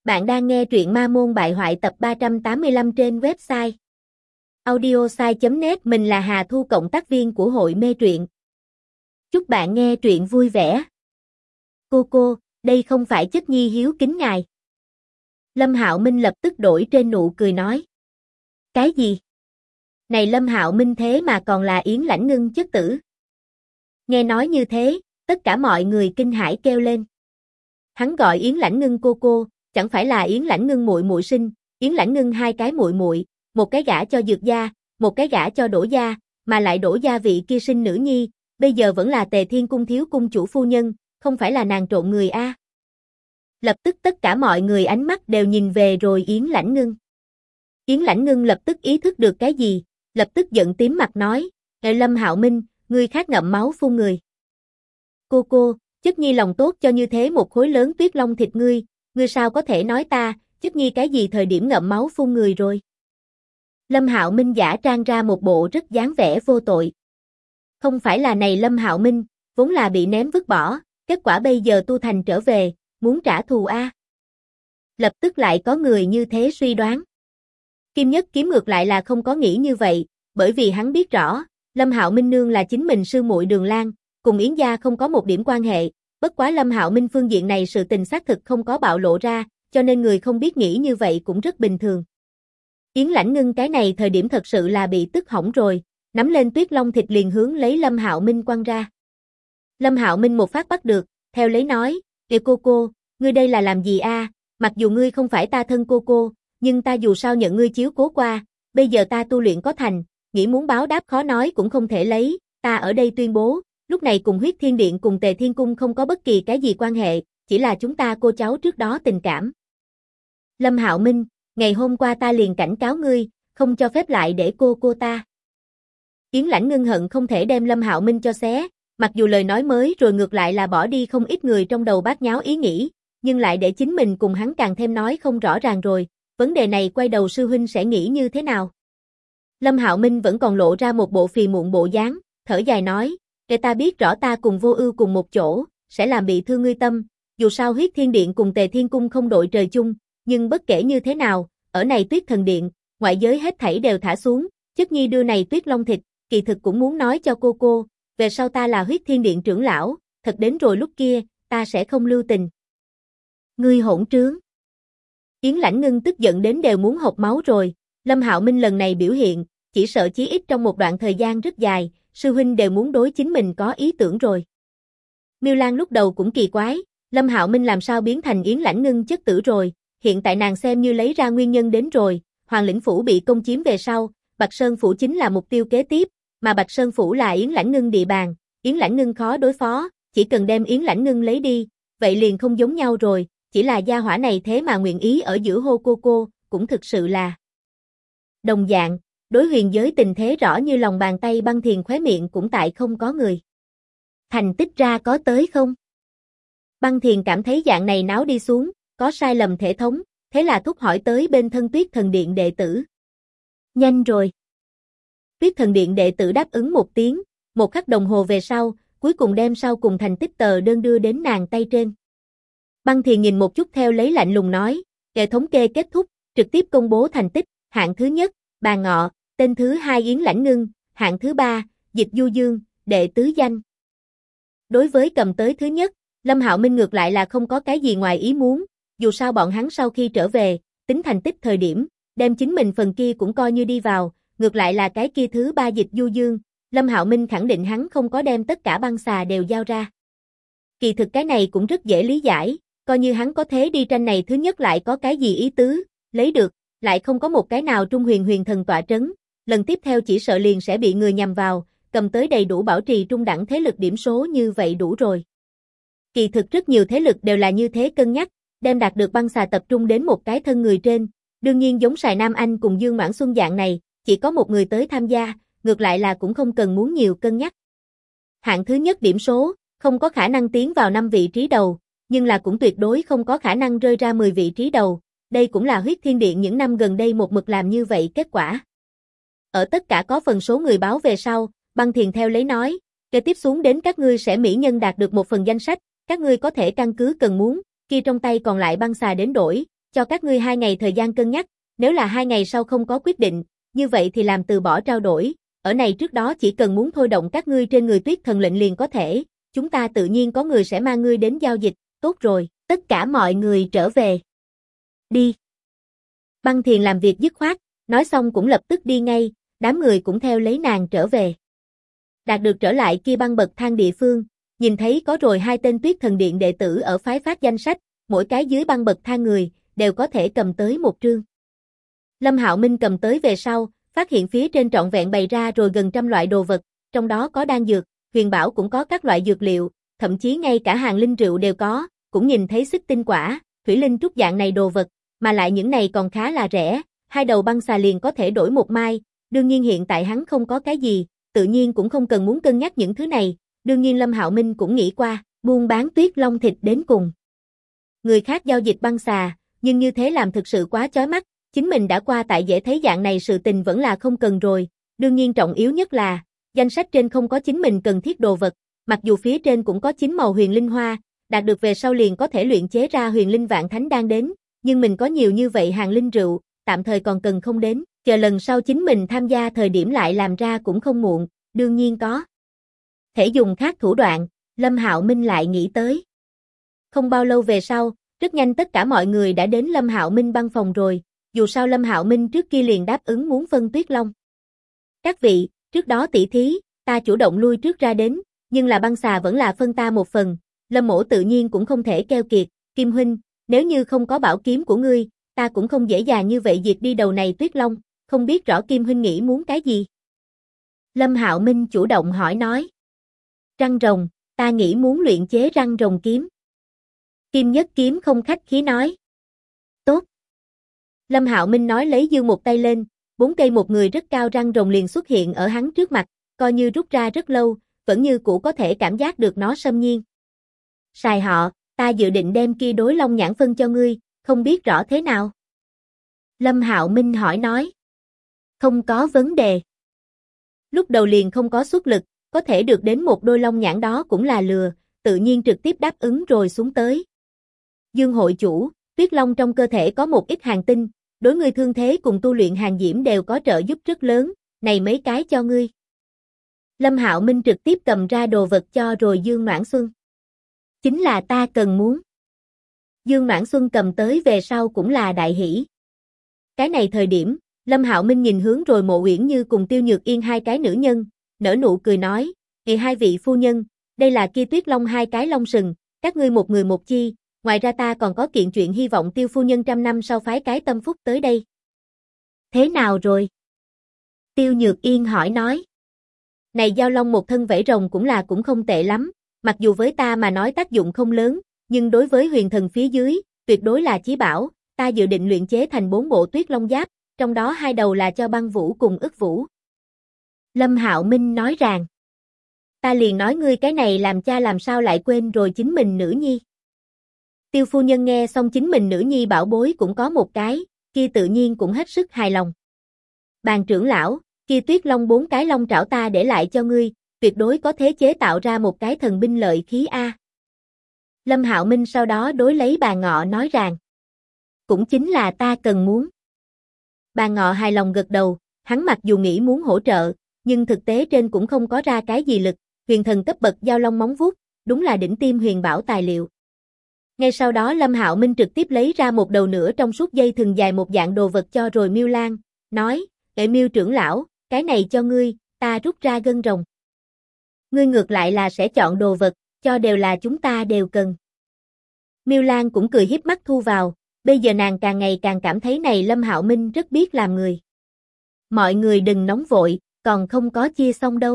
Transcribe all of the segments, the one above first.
Bạn đang nghe truyện Ma Môn Bại Hoại tập 385 trên website audiosai.net. Mình là Hà Thu, cộng tác viên của hội mê truyện. Chúc bạn nghe truyện vui vẻ. Cô, đây không phải Chất Nhi hiếu kính ngài. Lâm Hạo Minh lập tức đổi trên nụ cười nói. Cái gì? Này Lâm Hạo Minh thế mà còn là Yến Lãnh Ngưng chất tử. Nghe nói như thế, tất cả mọi người kinh hãi kêu lên. Hắn gọi Yến Lãnh Ngưng cô, chẳng phải là Yến Lãnh Ngưng muội muội sinh, Yến Lãnh Ngưng hai cái muội muội, một cái gả cho Dược gia, một cái gả cho Đỗ gia, mà lại Đỗ gia vị kia sinh nữ nhi, bây giờ vẫn là Tề Thiên cung thiếu cung chủ phu nhân, không phải là nàng trộn người a? Lập tức tất cả mọi người ánh mắt đều nhìn về rồi Yến Lãnh Ngưng. Yến Lãnh Ngưng lập tức ý thức được cái gì, lập tức giận tím mặt nói, Lâm Hạo Minh, ngươi khát ngậm máu phun người. Cô, Chất Nhi lòng tốt cho như thế một khối lớn tuyết long thịt ngươi sao có thể nói ta, Chất Nhi cái gì thời điểm ngậm máu phun người rồi? Lâm Hạo Minh giả trang ra một bộ rất dáng vẻ vô tội. Không phải là này Lâm Hạo Minh, vốn là bị ném vứt bỏ, kết quả bây giờ tu thành trở về, muốn trả thù a. Lập tức lại có người như thế suy đoán. Kim Nhất Kiếm ngược lại là không có nghĩ như vậy, bởi vì hắn biết rõ, Lâm Hạo Minh nương là chính mình sư muội Đường Lan, cùng Yến gia không có một điểm quan hệ, bất quá Lâm Hạo Minh phương diện này sự tình xác thực không có bạo lộ ra, cho nên người không biết nghĩ như vậy cũng rất bình thường. Yến Lãnh Ngưng cái này thời điểm thật sự là bị tức hỏng rồi, nắm lên tuyết long thịt liền hướng lấy Lâm Hạo Minh quăng ra. Lâm Hạo Minh một phát bắt được, theo lấy nói, kìa cô, ngươi đây là làm gì a? Mặc dù ngươi không phải ta thân cô, nhưng ta dù sao nhận ngươi chiếu cố qua, bây giờ ta tu luyện có thành, nghĩ muốn báo đáp khó nói cũng không thể lấy, ta ở đây tuyên bố, lúc này cùng Huyết Thiên Điện cùng Tề Thiên Cung không có bất kỳ cái gì quan hệ, chỉ là chúng ta cô cháu trước đó tình cảm. Lâm Hạo Minh, ngày hôm qua ta liền cảnh cáo ngươi, không cho phép lại để cô ta. Yến Lãnh Ngưng hận không thể đem Lâm Hạo Minh cho xé, mặc dù lời nói mới rồi ngược lại là bỏ đi không ít người trong đầu bát nháo ý nghĩ, nhưng lại để chính mình cùng hắn càng thêm nói không rõ ràng rồi, vấn đề này quay đầu sư huynh sẽ nghĩ như thế nào? Lâm Hạo Minh vẫn còn lộ ra một bộ phì muộn bộ dáng, thở dài nói, để ta biết rõ ta cùng Vô Ưu cùng một chỗ, sẽ làm bị thương ngươi tâm, dù sao Huyết Thiên Điện cùng Tề Thiên Cung không đội trời chung, nhưng bất kể như thế nào, ở này Tuyết Thần Điện, ngoại giới hết thảy đều thả xuống, Chất Nhi đưa này tuyết long thịt, kỳ thực cũng muốn nói cho cô, về sau ta là Huyết Thiên Điện trưởng lão, thật đến rồi lúc kia, ta sẽ không lưu tình. Ngươi hỗn trướng. Yến Lãnh Ngưng tức giận đến đều muốn hộc máu rồi, Lâm Hạo Minh lần này biểu hiện, chỉ sợ chí ít trong một đoạn thời gian rất dài, sư huynh đều muốn đối chính mình có ý tưởng rồi. Miêu Lan lúc đầu cũng kỳ quái, Lâm Hạo Minh làm sao biến thành Yến Lãnh Ngưng chất tử rồi, hiện tại nàng xem như lấy ra nguyên nhân đến rồi, Hoàng Lĩnh Phủ bị công chiếm về sau, Bạch Sơn Phủ chính là mục tiêu kế tiếp, mà Bạch Sơn Phủ là Yến Lãnh Ngưng địa bàn, Yến Lãnh Ngưng khó đối phó, chỉ cần đem Yến Lãnh Ngưng lấy đi, vậy liền không giống nhau rồi, chỉ là gia hỏa này thế mà nguyện ý ở giữa hô cô, cũng thực sự là. Đồng dạng, đối huyền giới tình thế rõ như lòng bàn tay Băng Thiền khóe miệng cũng tại không có người. Thành tích ra có tới không? Băng Thiền cảm thấy dạng này náo đi xuống, có sai lầm thể thống, thế là thúc hỏi tới bên thân Tuyết Thần Điện đệ tử. Nhanh rồi. Tuyết Thần Điện đệ tử đáp ứng một tiếng, một khắc đồng hồ về sau, cuối cùng đem sau cùng thành tích tờ đơn đưa đến nàng tay trên. Băng Thiền nhìn một chút theo lấy lạnh lùng nói, hệ thống kê kết thúc, trực tiếp công bố thành tích, hạng thứ nhất, Bà Ngọ, tên thứ hai Yến Lãnh Ngưng, hạng thứ ba, Dịch Du Dương, đệ tứ danh. Đối với cầm tới thứ nhất, Lâm Hạo Minh ngược lại là không có cái gì ngoài ý muốn, dù sao bọn hắn sau khi trở về, tính thành tích thời điểm, đem chính mình phần kia cũng coi như đi vào, ngược lại là cái kia thứ ba Dịch Du Dương, Lâm Hạo Minh khẳng định hắn không có đem tất cả băng xà đều giao ra. Kỳ thực cái này cũng rất dễ lý giải, coi như hắn có thế đi tranh này thứ nhất lại có cái gì ý tứ, lấy được, lại không có một cái nào Trung Huyền Thần tọa trấn, lần tiếp theo chỉ sợ liền sẽ bị người nhằm vào, cầm tới đầy đủ bảo trì trung đẳng thế lực điểm số như vậy đủ rồi. Kỳ thực rất nhiều thế lực đều là như thế cân nhắc, đem đạt được băng xà tập trung đến một cái thân người trên, đương nhiên giống Sài Nam Anh cùng Dương Noãn Xuân dạng này, chỉ có một người tới tham gia, ngược lại là cũng không cần muốn nhiều cân nhắc. Hạng thứ nhất điểm số, không có khả năng tiến vào 5 vị trí đầu, nhưng là cũng tuyệt đối không có khả năng rơi ra 10 vị trí đầu, đây cũng là Huyết Thiên Điện những năm gần đây một mực làm như vậy kết quả. Ở tất cả có phần số người báo về sau, Băng Thiền theo lấy nói, kế tiếp xuống đến các ngươi sẽ mỹ nhân đạt được một phần danh sách, các ngươi có thể căn cứ cần muốn, kia trong tay còn lại băng xà đến đổi, cho các ngươi 2 ngày thời gian cân nhắc, nếu là 2 ngày sau không có quyết định, như vậy thì làm từ bỏ trao đổi, ở này trước đó chỉ cần muốn thôi động các ngươi trên người tuyết thần lệnh liền có thể, chúng ta tự nhiên có người sẽ mang ngươi đến giao dịch, tốt rồi, tất cả mọi người trở về. Đi. Băng Thiền làm việc dứt khoát, nói xong cũng lập tức đi ngay, đám người cũng theo lấy nàng trở về. Đạt được trở lại kia băng bậc thang địa phương, nhìn thấy có rồi 2 tên tuyết thần điện đệ tử ở phái phát danh sách, mỗi cái dưới băng bậc thang người, đều có thể cầm tới một trương. Lâm Hạo Minh cầm tới về sau, phát hiện phía trên trọn vẹn bày ra rồi gần 100 loại đồ vật, trong đó có đan dược, huyền bảo cũng có các loại dược liệu, thậm chí ngay cả hàng linh rượu đều có, cũng nhìn thấy xích tinh quả, thủy linh trúc dạng này đồ vật, mà lại những này còn khá là rẻ, 2 đầu băng xà liền có thể đổi 1 mai, đương nhiên hiện tại hắn không có cái gì, tự nhiên cũng không cần muốn cân nhắc những thứ này, đương nhiên Lâm Hạo Minh cũng nghĩ qua, buôn bán tuyết long thịt đến cùng. Người khác giao dịch băng xà, nhưng như thế làm thực sự quá chói mắt, chính mình đã qua tại dễ thấy dạng này sự tình vẫn là không cần rồi, đương nhiên trọng yếu nhất là, danh sách trên không có chính mình cần thiết đồ vật, mặc dù phía trên cũng có 9 màu huyền linh hoa, đạt được về sau liền có thể luyện chế ra huyền linh vạn thánh đan đến, nhưng mình có nhiều như vậy hàng linh rượu, tạm thời còn cần không đến, chờ lần sau chính mình tham gia thời điểm lại làm ra cũng không muộn, đương nhiên có. Thể dùng khác thủ đoạn, Lâm Hạo Minh lại nghĩ tới. Không bao lâu về sau, rất nhanh tất cả mọi người đã đến Lâm Hạo Minh băng phòng rồi, dù sao Lâm Hạo Minh trước kia liền đáp ứng muốn phân tuyết long. Các vị, trước đó tỷ thí, ta chủ động lui trước ra đến, nhưng là băng xà vẫn là phân ta một phần, Lâm mỗ tự nhiên cũng không thể keo kiệt, Kim huynh, nếu như không có bảo kiếm của ngươi, ta cũng không dễ dàng như vậy diệt đi đầu này tuyết long, không biết rõ Kim huynh nghĩ muốn cái gì. Lâm Hạo Minh chủ động hỏi nói. Răng rồng, ta nghĩ muốn luyện chế răng rồng kiếm. Kim Nhất Kiếm không khách khí nói. Tốt. Lâm Hạo Minh nói lấy giương một tay lên, 4 cây một người rất cao răng rồng liền xuất hiện ở hắn trước mặt, coi như rút ra rất lâu, vẫn như cũ có thể cảm giác được nó xâm nhiên. Xài họ, ta dự định đem kia đối long nhãn phân cho ngươi, không biết rõ thế nào. Lâm Hạo Minh hỏi nói. Không có vấn đề. Lúc đầu liền không có xuất lực, có thể được đến một đôi long nhãn đó cũng là lừa, tự nhiên trực tiếp đáp ứng rồi xuống tới. Dương hội chủ, tuyết long trong cơ thể có một ít hàng tinh, đối ngươi thương thế cùng tu luyện hàng diễm đều có trợ giúp rất lớn, này mấy cái cho ngươi. Lâm Hạo Minh trực tiếp cầm ra đồ vật cho rồi Dương Noãn Xuân. Chính là ta cần muốn. Dương Noãn Xuân cầm tới về sau cũng là đại hỷ. Cái này thời điểm, Lâm Hạo Minh nhìn hướng rồi Mộ Uyển Như cùng Tiêu Nhược Yên 2 cái nữ nhân, nở nụ cười nói, hai vị phu nhân, đây là kia tuyết long 2 cái long sừng, các ngươi một người một chi, ngoài ra ta còn có kiện chuyện hy vọng Tiêu phu nhân 100 năm sau phái cái tâm phúc tới đây. Thế nào rồi? Tiêu Nhược Yên hỏi nói. Này giao long một thân vảy rồng cũng không tệ lắm, mặc dù với ta mà nói tác dụng không lớn, nhưng đối với huyền thần phía dưới, tuyệt đối là chí bảo, ta dự định luyện chế thành 4 bộ tuyết long giáp, trong đó 2 đầu là cho băng vũ cùng ức vũ. Lâm Hạo Minh nói rằng, ta liền nói ngươi cái này làm cha làm sao lại quên rồi chính mình nữ nhi. Tiêu phu nhân nghe xong chính mình nữ nhi bảo bối cũng có một cái, kia tự nhiên cũng hết sức hài lòng. Bàn trưởng lão, kia tuyết long 4 cái long trảo ta để lại cho ngươi, tuyệt đối có thế chế tạo ra một cái thần binh lợi khí A. Lâm Hạo Minh sau đó đối lấy bà Ngọ nói rằng, cũng chính là ta cần muốn. Bà Ngọ hài lòng gật đầu, hắn mặc dù nghĩ muốn hỗ trợ, nhưng thực tế trên cũng không có ra cái gì lực, huyền thần cấp bậc giao long móng vuốt, đúng là đỉnh tiêm huyền bảo tài liệu. Ngay sau đó Lâm Hạo Minh trực tiếp lấy ra một đầu nửa trong suốt dây thừng dài một dạng đồ vật cho rồi Miêu Lan, nói, Miêu trưởng lão, cái này cho ngươi, ta rút ra gân rồng. Ngươi ngược lại là sẽ chọn đồ vật, cho đều là chúng ta đều cần. Miêu Lan cũng cười hiếp mắt thu vào, bây giờ nàng càng ngày càng cảm thấy này Lâm Hạo Minh rất biết làm người. Mọi người đừng nóng vội, còn không có chia xong đâu.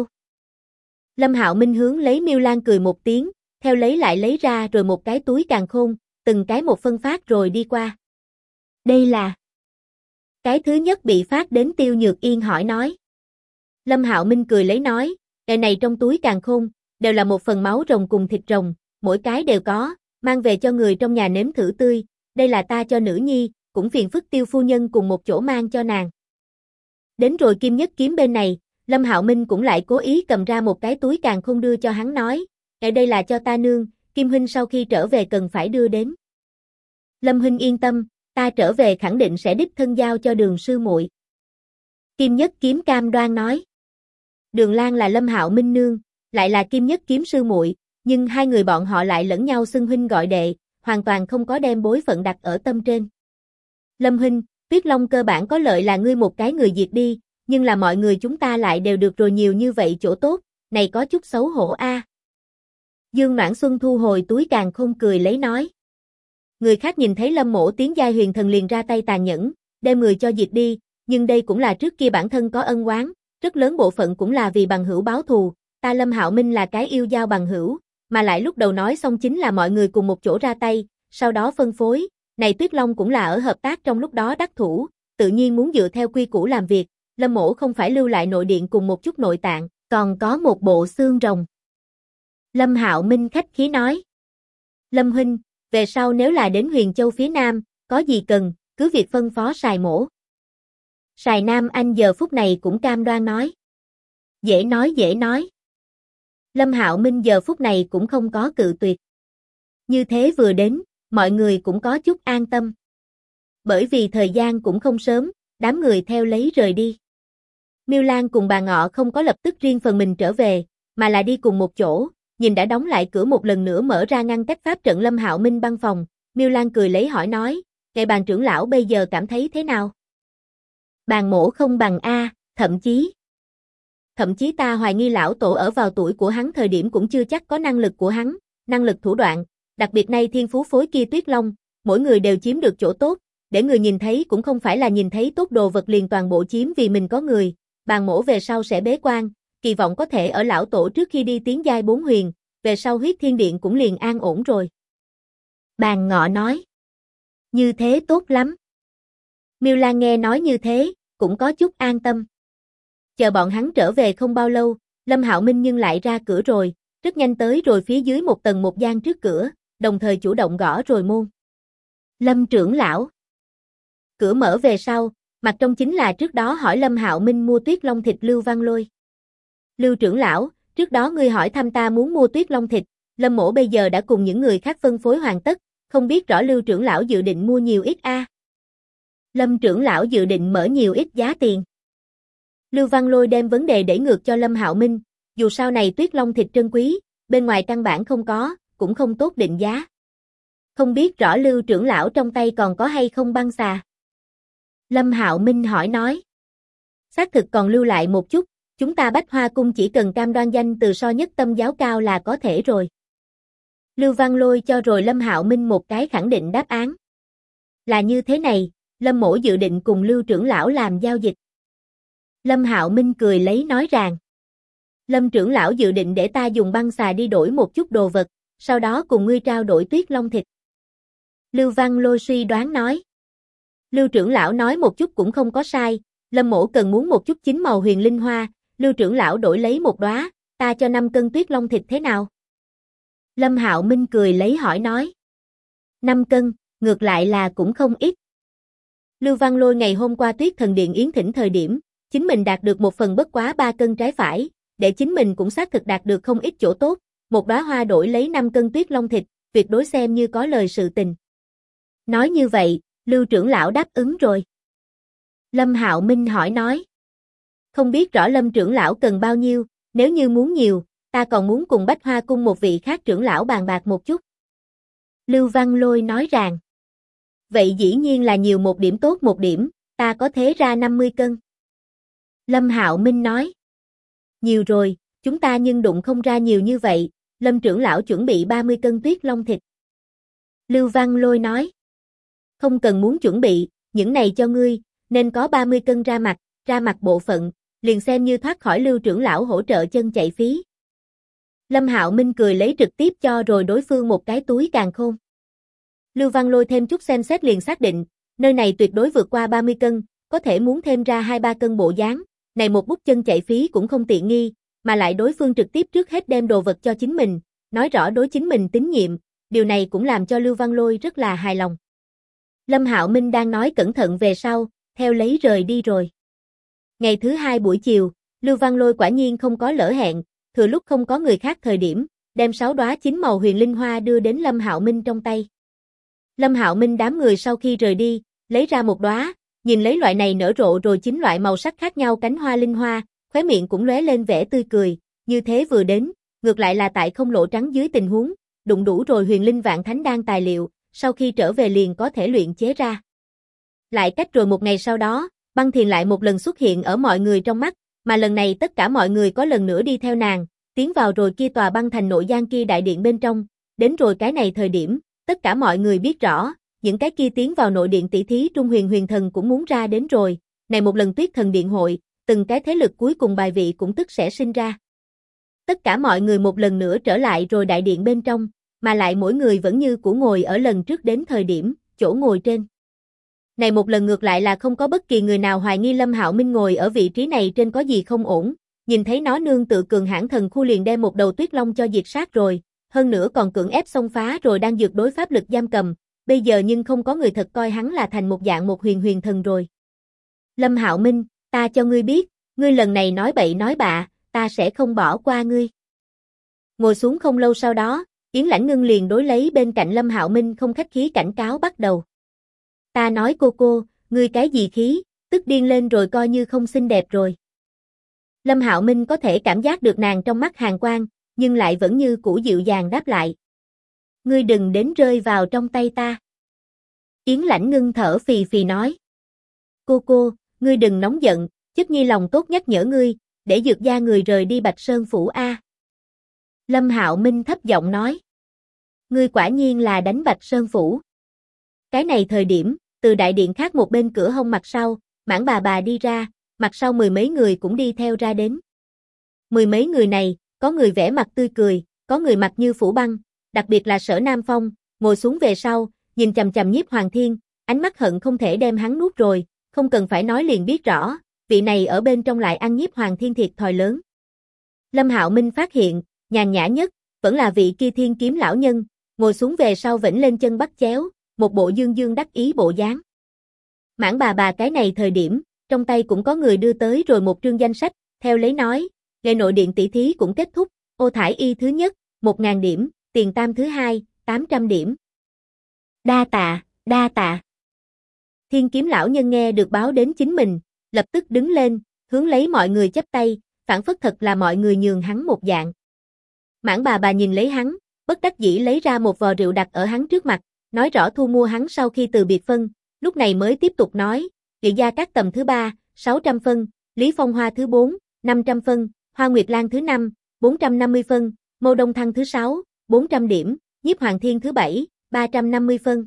Lâm Hạo Minh hướng lấy Miêu Lan cười một tiếng, theo lấy lại lấy ra rồi một cái túi càn khôn, từng cái một phân phát rồi đi qua. Đây là... Cái thứ nhất bị phát đến Tiêu Nhược Yên hỏi nói. Lâm Hạo Minh cười lấy nói, cái này trong túi càn khôn, đều là một phần máu rồng cùng thịt rồng, mỗi cái đều có, mang về cho người trong nhà nếm thử tươi, đây là ta cho nữ nhi, cũng phiền phức Tiêu phu nhân cùng một chỗ mang cho nàng. Đến rồi Kim Nhất Kiếm bên này, Lâm Hạo Minh cũng lại cố ý cầm ra một cái túi càn khôn đưa cho hắn nói, đây là cho ta nương, Kim huynh sau khi trở về cần phải đưa đến. Lâm huynh yên tâm, ta trở về khẳng định sẽ đích thân giao cho Đường sư muội. Kim Nhất Kiếm cam đoan nói. Đường Lan là Lâm Hạo Minh nương, lại là Kim Nhất Kiếm sư muội, nhưng hai người bọn họ lại lẫn nhau xưng huynh gọi đệ, hoàn toàn không có đem bối phận đặt ở tâm trên. Lâm huynh, Tuyết Long cơ bản có lợi là ngươi một cái người diệt đi, nhưng là mọi người chúng ta lại đều được rồi nhiều như vậy chỗ tốt, này có chút xấu hổ a. Dương Noãn Xuân thu hồi túi càn khôn cười lấy nói. Người khác nhìn thấy Lâm mỗ tiến giai huyền thần liền ra tay tàn nhẫn, đem người cho diệt đi, nhưng đây cũng là trước kia bản thân có ân oán, rất lớn bộ phận cũng là vì bằng hữu báo thù, ta Lâm Hạo Minh là cái yêu giao bằng hữu, mà lại lúc đầu nói xong chính là mọi người cùng một chỗ ra tay, sau đó phân phối, này Tuyết Long cũng là ở hợp tác trong lúc đó đắc thủ, tự nhiên muốn dựa theo quy củ làm việc, Lâm mỗ không phải lưu lại nội điện cùng một chút nội tạng, còn có một bộ xương rồng. Lâm Hạo Minh khách khí nói. Lâm huynh, về sau nếu là đến Huyền Châu phía Nam, có gì cần, cứ việc phân phó Sài mỗ. Sài Nam Anh giờ phút này cũng cam đoan nói. Dễ nói dễ nói. Lâm Hạo Minh giờ phút này cũng không có cự tuyệt. Như thế vừa đến, mọi người cũng có chút an tâm. Bởi vì thời gian cũng không sớm, đám người theo lấy rời đi. Miêu Lan cùng bà Ngọ không có lập tức riêng phần mình trở về, mà là đi cùng một chỗ, nhìn đã đóng lại cửa một lần nữa mở ra ngăn cách pháp trận Lâm Hạo Minh băng phòng, Miêu Lan cười lấy hỏi nói, ngài bàn trưởng lão bây giờ cảm thấy thế nào? Bàn mổ không bằng A, thậm chí ta hoài nghi lão tổ ở vào tuổi của hắn thời điểm cũng chưa chắc có năng lực của hắn, năng lực thủ đoạn, đặc biệt nay thiên phú phối kia Tuyết Long, mỗi người đều chiếm được chỗ tốt, để người nhìn thấy cũng không phải là nhìn thấy tốt đồ vật liền toàn bộ chiếm vì mình có người, bàn mổ về sau sẽ bế quan, kỳ vọng có thể ở lão tổ trước khi đi tiến giai 4 huyền, về sau huyết thiên điện cũng liền an ổn rồi. Bàn Ngọ nói, như thế tốt lắm. Miêu Lan nghe nói như thế, cũng có chút an tâm. Chờ bọn hắn trở về không bao lâu, Lâm Hạo Minh nhưng lại ra cửa rồi, rất nhanh tới rồi phía dưới một tầng một gian trước cửa, đồng thời chủ động gõ rồi môn. Lâm trưởng lão. Cửa mở về sau, mặt trong chính là trước đó hỏi Lâm Hạo Minh mua Tuyết Long thịt Lưu Văn Lôi. Lưu trưởng lão, trước đó ngươi hỏi thăm ta muốn mua Tuyết Long thịt, Lâm mỗ bây giờ đã cùng những người khác phân phối hoàn tất, không biết rõ Lưu trưởng lão dự định mua nhiều ít a? Lâm trưởng lão dự định mở nhiều ít giá tiền. Lưu Văn Lôi đem vấn đề đẩy ngược cho Lâm Hạo Minh, dù sau này Tuyết Long thịt trân quý, bên ngoài căn bản không có, cũng không tốt định giá. Không biết rõ Lưu trưởng lão trong tay còn có hay không băng xà. Lâm Hạo Minh hỏi nói. Xác thực còn lưu lại một chút, chúng ta Bách Hoa Cung chỉ cần cam đoan danh từ so nhất tâm giáo cao là có thể rồi. Lưu Văn Lôi cho rồi Lâm Hạo Minh một cái khẳng định đáp án. Là như thế này, Lâm mỗ dự định cùng Lưu trưởng lão làm giao dịch. Lâm Hạo Minh cười lấy nói rằng. Lâm trưởng lão dự định để ta dùng băng xà đi đổi một chút đồ vật, sau đó cùng ngươi trao đổi Tuyết Long thịt. Lưu Văn Lôi suy đoán nói. Lưu trưởng lão nói một chút cũng không có sai, Lâm mỗ cần muốn một chút chính màu huyền linh hoa, Lưu trưởng lão đổi lấy một đóa, ta cho 5 cân Tuyết Long thịt thế nào? Lâm Hạo Minh cười lấy hỏi nói. 5 cân, ngược lại là cũng không ít. Lưu Văn Lôi ngày hôm qua Tuyết Thần Điện yến thỉnh thời điểm, chính mình đạt được một phần bất quá 3 cân trái phải, để chính mình cũng xác thực đạt được không ít chỗ tốt, một đóa hoa đổi lấy 5 cân Tuyết Long thịt, tuyệt đối xem như có lời sự tình. Nói như vậy, Lưu trưởng lão đáp ứng rồi. Lâm Hạo Minh hỏi nói. Không biết rõ Lâm trưởng lão cần bao nhiêu, nếu như muốn nhiều, ta còn muốn cùng Bách Hoa Cung một vị khác trưởng lão bàn bạc một chút. Lưu Văn Lôi nói rằng. Vậy dĩ nhiên là nhiều một điểm tốt một điểm, ta có thế ra 50 cân. Lâm Hạo Minh nói. Nhiều rồi, chúng ta nhưng đụng không ra nhiều như vậy, Lâm trưởng lão chuẩn bị 30 cân Tuyết Long thịt. Lưu Văn Lôi nói. Không cần muốn chuẩn bị, những này cho ngươi, nên có 30 cân ra mặt bộ phận, liền xem như thoát khỏi Lưu trưởng lão hỗ trợ chân chạy phí. Lâm Hạo Minh cười lấy trực tiếp cho rồi đối phương một cái túi càn khôn. Lưu Văn Lôi thêm chút xem xét liền xác định, nơi này tuyệt đối vượt qua 30 cân, có thể muốn thêm ra 2-3 cân bộ dáng, này một bút chân chạy phí cũng không tiện nghi, mà lại đối phương trực tiếp trước hết đem đồ vật cho chính mình, nói rõ đối chính mình tín nhiệm, điều này cũng làm cho Lưu Văn Lôi rất là hài lòng. Lâm Hạo Minh đang nói cẩn thận về sau, theo lấy rời đi rồi. Ngày thứ 2 buổi chiều, Lưu Văn Lôi quả nhiên không có lỡ hẹn, thừa lúc không có người khác thời điểm, đem 6 đóa chín màu huyền linh hoa đưa đến Lâm Hạo Minh trong tay. Lâm Hạo Minh đám người sau khi rời đi, lấy ra một đóa, nhìn lấy loại này nở rộ rồi 9 loại màu sắc khác nhau cánh hoa linh hoa, khóe miệng cũng lóe lên vẻ tươi cười, như thế vừa đến, ngược lại là tại không lộ trắng dưới tình huống, đụng đủ rồi huyền linh vạn thánh đan tài liệu, sau khi trở về liền có thể luyện chế ra. Lại cách rồi một ngày sau đó, Băng Thiền lại một lần xuất hiện ở mọi người trong mắt, mà lần này tất cả mọi người có lần nữa đi theo nàng, tiến vào rồi kia tòa băng thành nội gian kia đại điện bên trong, đến rồi cái này thời điểm, tất cả mọi người biết rõ, những cái kia tiến vào nội điện tỷ thí Trung Huyền Huyền Thần cũng muốn ra đến rồi, này một lần Tuyết Thần Điện hội, từng cái thế lực cuối cùng bài vị cũng tức sẽ sinh ra. Tất cả mọi người một lần nữa trở lại rồi đại điện bên trong, mà lại mỗi người vẫn như cũ ngồi ở lần trước đến thời điểm, chỗ ngồi trên. Này một lần ngược lại là không có bất kỳ người nào hoài nghi Lâm Hạo Minh ngồi ở vị trí này trên có gì không ổn, nhìn thấy nó nương tự cường hãn thần khu liền đem một đầu tuyết long cho diệt sát rồi, hơn nữa còn cưỡng ép xông phá rồi đang dược đối pháp lực giam cầm, bây giờ nhưng không có người thật coi hắn là thành một dạng một huyền huyền thần rồi. Lâm Hạo Minh, ta cho ngươi biết, ngươi lần này nói bậy nói bạ, ta sẽ không bỏ qua ngươi. Ngồi xuống không lâu sau đó, Yến Lãnh Ngưng liền đối lấy bên cạnh Lâm Hạo Minh không khách khí cảnh cáo bắt đầu. Ta nói cô, ngươi cái gì khí, tức điên lên rồi coi như không xinh đẹp rồi. Lâm Hạo Minh có thể cảm giác được nàng trong mắt hàn quang, nhưng lại vẫn như cũ dịu dàng đáp lại. Ngươi đừng đến rơi vào trong tay ta. Yến Lãnh Ngưng thở phì phì nói. Cô, ngươi đừng nóng giận, Chất Nhi lòng tốt nhắc nhở ngươi, để Dược gia người rời đi Bạch Sơn Phủ a. Lâm Hạo Minh thấp giọng nói. Ngươi quả nhiên là đánh Bạch Sơn Phủ. Cái này thời điểm, từ đại điện khác một bên cửa hông mặt sau, Mãn bà đi ra, mặt sau mười mấy người cũng đi theo ra đến. Mười mấy người này, có người vẻ mặt tươi cười, có người mặt như phủ băng, đặc biệt là Sở Nam Phong, ngồi xuống về sau, nhìn chằm chằm Nhiếp Hoàng Thiên, ánh mắt hận không thể đem hắn nuốt rồi, không cần phải nói liền biết rõ, vị này ở bên trong lại ăn Nhiếp Hoàng Thiên thiệt thòi lớn. Lâm Hạo Minh phát hiện, nhàn nhã nhất, vẫn là vị kia Thiên Kiếm lão nhân, ngồi xuống về sau vểnh lên chân bắt chéo, một bộ dương dương đắc ý bộ dáng. Mãn bà cái này thời điểm, trong tay cũng có người đưa tới rồi một trương danh sách, theo lấy nói, ngày nội điện tỷ thí cũng kết thúc, Ô Thải Y thứ nhất, 1000 điểm, Tiền Tam thứ hai, 800 điểm. Đa tạ. Thiên Kiếm lão nhân nghe được báo đến chính mình, lập tức đứng lên, hướng lấy mọi người chắp tay, phản phất thật là mọi người nhường hắn một dạng. Mãn bà nhìn lấy hắn, bất đắc dĩ lấy ra một vò rượu đặt ở hắn trước mặt, nói rõ thu mua hắn sau khi từ biệt phân, lúc này mới tiếp tục nói, Nghị Gia Các tầm thứ 3, 600 phân, Lý Phong Hoa thứ 4, 500 phân, Hoa Nguyệt Lan thứ 5, 450 phân, Mâu Đông Thăng thứ 6, 400 điểm, Nhiếp Hoàng Thiên thứ 7, 350 phân.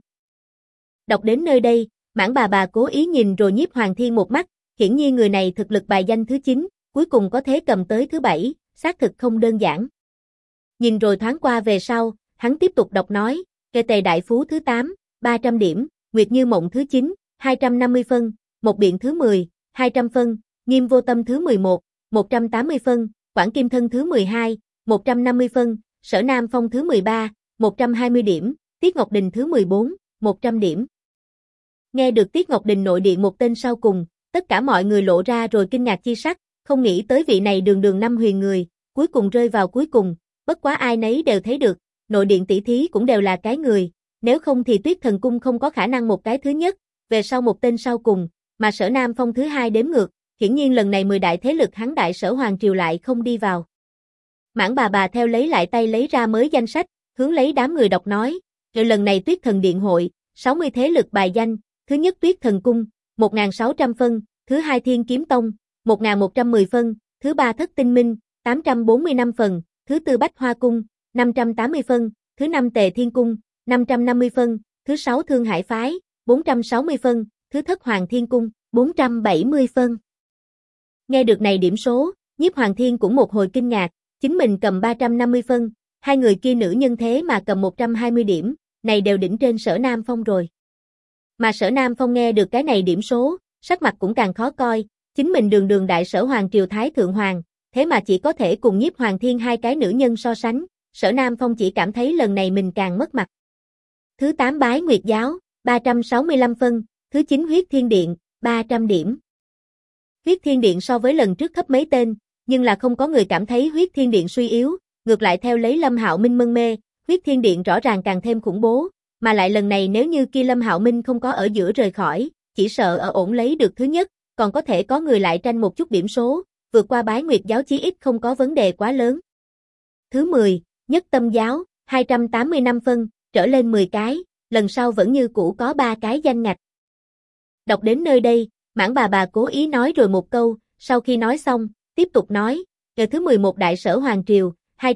Đọc đến nơi đây, Mãn bà cố ý nhìn rồi Nhiếp Hoàng Thiên một mắt, hiển nhiên người này thực lực bài danh thứ 9, cuối cùng có thế cầm tới thứ 7, xác thực không đơn giản. Nhìn rồi thoáng qua về sau, hắn tiếp tục đọc nói, Kề Tề Đại Phú thứ 8, 300 điểm, Nguyệt Như Mộng thứ 9, 250 phân, Một Biện thứ 10, 200 phân, Nghiêm Vô Tâm thứ 11, 180 phân, Quảng Kim Thân thứ 12, 150 phân, Sở Nam Phong thứ 13, 120 điểm, Tiết Ngọc Đình thứ 14, 100 điểm. Nghe được Tiết Ngọc Đình nội điện một tên sau cùng, tất cả mọi người lộ ra rồi kinh ngạc chi sắc, không nghĩ tới vị này đường năm huyền người, cuối cùng rơi vào cuối cùng, bất quá ai nấy đều thấy được, nội điện tỷ thí cũng đều là cái người, nếu không thì Tuyết Thần Cung không có khả năng một cái thứ nhất, về sau một tên sau cùng, mà Sở Nam Phong thứ 2 đếm ngược, hiển nhiên lần này 10 đại thế lực hắn Đại Sở Hoàng Triều lại không đi vào. Mãn bà theo lấy lại tay lấy ra mới danh sách, hướng lấy đám người đọc nói, rồi lần này Tuyết Thần Điện hội, 60 thế lực bài danh, thứ nhất Tuyết Thần Cung, 1600 phân, thứ hai Thiên Kiếm Tông, 1110 phân, thứ ba Thất Tinh Minh, 845 phần, thứ tư Bách Hoa Cung, 580 phân, thứ năm Tề Thiên Cung, 550 phân, thứ sáu Thương Hải Phái, 460 phân, thứ thất Hoàng Thiên Cung, 470 phân. Nghe được này điểm số, Nhiếp Hoàng Thiên cũng một hồi kinh ngạc, chính mình cầm 350 phân, hai người kia nữ nhân thế mà cầm 120 điểm, này đều đỉnh trên Sở Nam Phong rồi. Mà Sở Nam Phong nghe được cái này điểm số, sắc mặt cũng càng khó coi, chính mình đường Đại Sở Hoàng Triều Thái Thượng Hoàng, thế mà chỉ có thể cùng Nhiếp Hoàng Thiên hai cái nữ nhân so sánh, Sở Nam Phong chỉ cảm thấy lần này mình càng mất mặt. Thứ 8 Bái Nguyệt Giáo, 365 phân, thứ 9 Huyết Thiên Điện, 300 điểm. Huyết Thiên Điện so với lần trước thấp mấy tên, nhưng là không có người cảm thấy Huyết Thiên Điện suy yếu, ngược lại theo lấy Lâm Hạo Minh mân mê, Huyết Thiên Điện rõ ràng càng thêm khủng bố, mà lại lần này nếu như kia Lâm Hạo Minh không có ở giữa rời khỏi, chỉ sợ ở ổn lấy được thứ nhất, còn có thể có người lại tranh một chút điểm số, vượt qua Bái Nguyệt giáo chí ít không có vấn đề quá lớn. Thứ 10, Nhất Tâm giáo, 285 phân, trở lên 10 cái, lần sau vẫn như cũ có 3 cái danh ngạch. Đọc đến nơi đây, Mãn bà cố ý nói rồi một câu, sau khi nói xong, tiếp tục nói, ngày thứ 11 Đại Sở Hoàng Triều,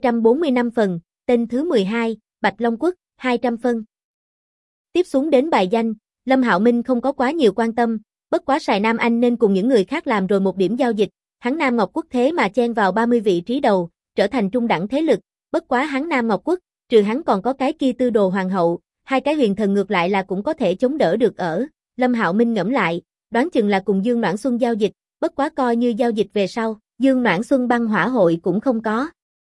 245 phần, tên thứ 12, Bạch Long Quốc, 200 phân. Tiếp xuống đến bài danh, Lâm Hạo Minh không có quá nhiều quan tâm, bất quá Sài Nam Anh nên cùng những người khác làm rồi một điểm giao dịch, hắn Nam Ngọc Quốc thế mà chen vào 30 vị trí đầu, trở thành trung đẳng thế lực, bất quá hắn Nam Ngọc Quốc, trừ hắn còn có cái kia Tư Đồ Hoàng hậu, hai cái huyền thần ngược lại là cũng có thể chống đỡ được ở. Lâm Hạo Minh ngẫm lại, đoán chừng là cùng Dương Noãn Xuân giao dịch, bất quá coi như giao dịch về sau, Dương Noãn Xuân băng hỏa hội cũng không có.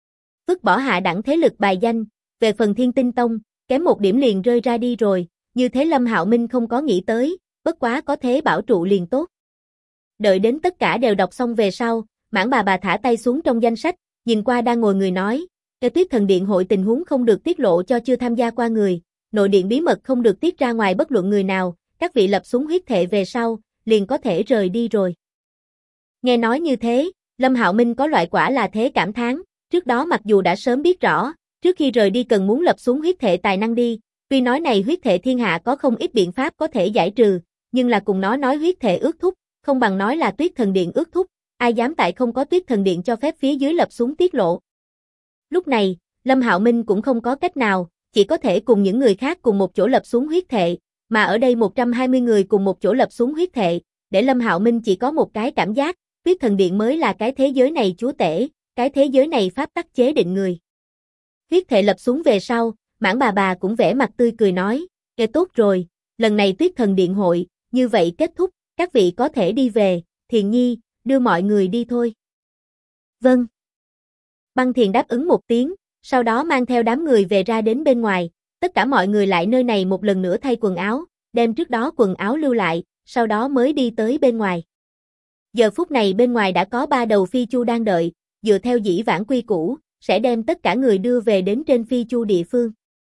Vứt bỏ hạ đẳng thế lực bài danh, về phần Thiên Tinh Tông, kém một điểm liền rơi ra đi rồi, như thế Lâm Hạo Minh không có nghĩ tới, bất quá có thế bảo trụ liền tốt. Đợi đến tất cả đều đọc xong về sau, Mãn bà thả tay xuống trong danh sách, nhìn qua đang ngồi người nói, cái Tuyết Thần Điện hội tình huống không được tiết lộ cho chưa tham gia qua người, nội điện bí mật không được tiết ra ngoài bất luận người nào, các vị lập xuống huyết thệ về sau, liền có thể rời đi rồi. Nghe nói như thế, Lâm Hạo Minh có loại quả là thế cảm thán, trước đó mặc dù đã sớm biết rõ, trước khi rời đi cần muốn lập xuống huyết thệ tài năng đi, tuy nói này huyết thệ thiên hạ có không ít biện pháp có thể giải trừ, nhưng là cùng nó nói huyết thệ ước thúc, không bằng nói là Tuyết Thần Điện ước thúc, ai dám tại không có Tuyết Thần Điện cho phép phía dưới lập xuống tiết lộ. Lúc này, Lâm Hạo Minh cũng không có cách nào, chỉ có thể cùng những người khác cùng một chỗ lập xuống huyết thệ, mà ở đây 120 người cùng một chỗ lập xuống huyết thệ, để Lâm Hạo Minh chỉ có một cái cảm giác, Tuyết Thần Điện mới là cái thế giới này chúa tể, cái thế giới này pháp tắc chế định người. Huyết thệ lập xuống về sau, Mãn bà cũng vẻ mặt tươi cười nói, tốt rồi, lần này Tuyết Thần Điện hội, như vậy kết thúc, các vị có thể đi về, Thiền Nhi, đưa mọi người đi thôi. Vâng. Băng Thiền đáp ứng một tiếng, sau đó mang theo đám người về ra đến bên ngoài, tất cả mọi người lại nơi này một lần nữa thay quần áo, đem trước đó quần áo lưu lại, sau đó mới đi tới bên ngoài. Giờ phút này bên ngoài đã có 3 đầu phi chu đang đợi, dựa theo dĩ vãng quy củ, sẽ đem tất cả người đưa về đến trên phi chu địa phương.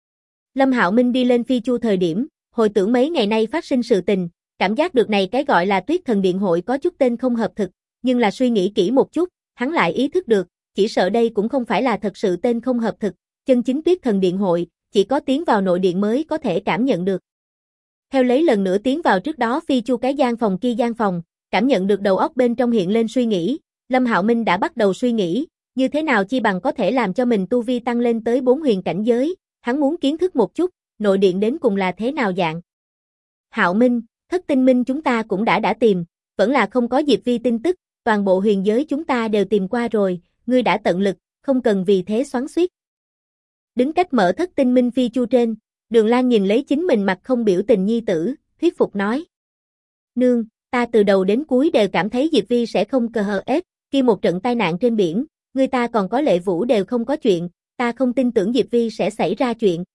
Lâm Hạo Minh đi lên phi chu thời điểm, hồi tưởng mấy ngày nay phát sinh sự tình, cảm giác được này cái gọi là Tuyết Thần Điện hội có chút tên không hợp thực, nhưng là suy nghĩ kỹ một chút, hắn lại ý thức được, chỉ sợ đây cũng không phải là thật sự tên không hợp thực, chân chính Tuyết Thần Điện hội, chỉ có tiến vào nội điện mới có thể cảm nhận được. Theo lấy lần nữa tiến vào trước đó phi chu cái gian phòng kia gian phòng, cảm nhận được đầu óc bên trong hiện lên suy nghĩ, Lâm Hạo Minh đã bắt đầu suy nghĩ, như thế nào chi bằng có thể làm cho mình tu vi tăng lên tới 4 huyền cảnh giới, hắn muốn kiến thức một chút, nội điện đến cùng là thế nào dạng. Hạo Minh, Thất Tinh Minh chúng ta cũng đã tìm, vẫn là không có Diệp Vi tin tức, toàn bộ huyền giới chúng ta đều tìm qua rồi, ngươi đã tận lực, không cần vì thế xoắn xuýt. Đứng cách mở Thất Tinh Minh phi chu trên, Đường Lan nhìn lấy chính mình mặt không biểu tình nhi tử, thuyết phục nói. Nương, ta từ đầu đến cuối đều cảm thấy Diệp Vi sẽ không cờ hờ ép, khi một trận tai nạn trên biển, người ta còn có Lệ Vũ đều không có chuyện, ta không tin tưởng Diệp Vi sẽ xảy ra chuyện.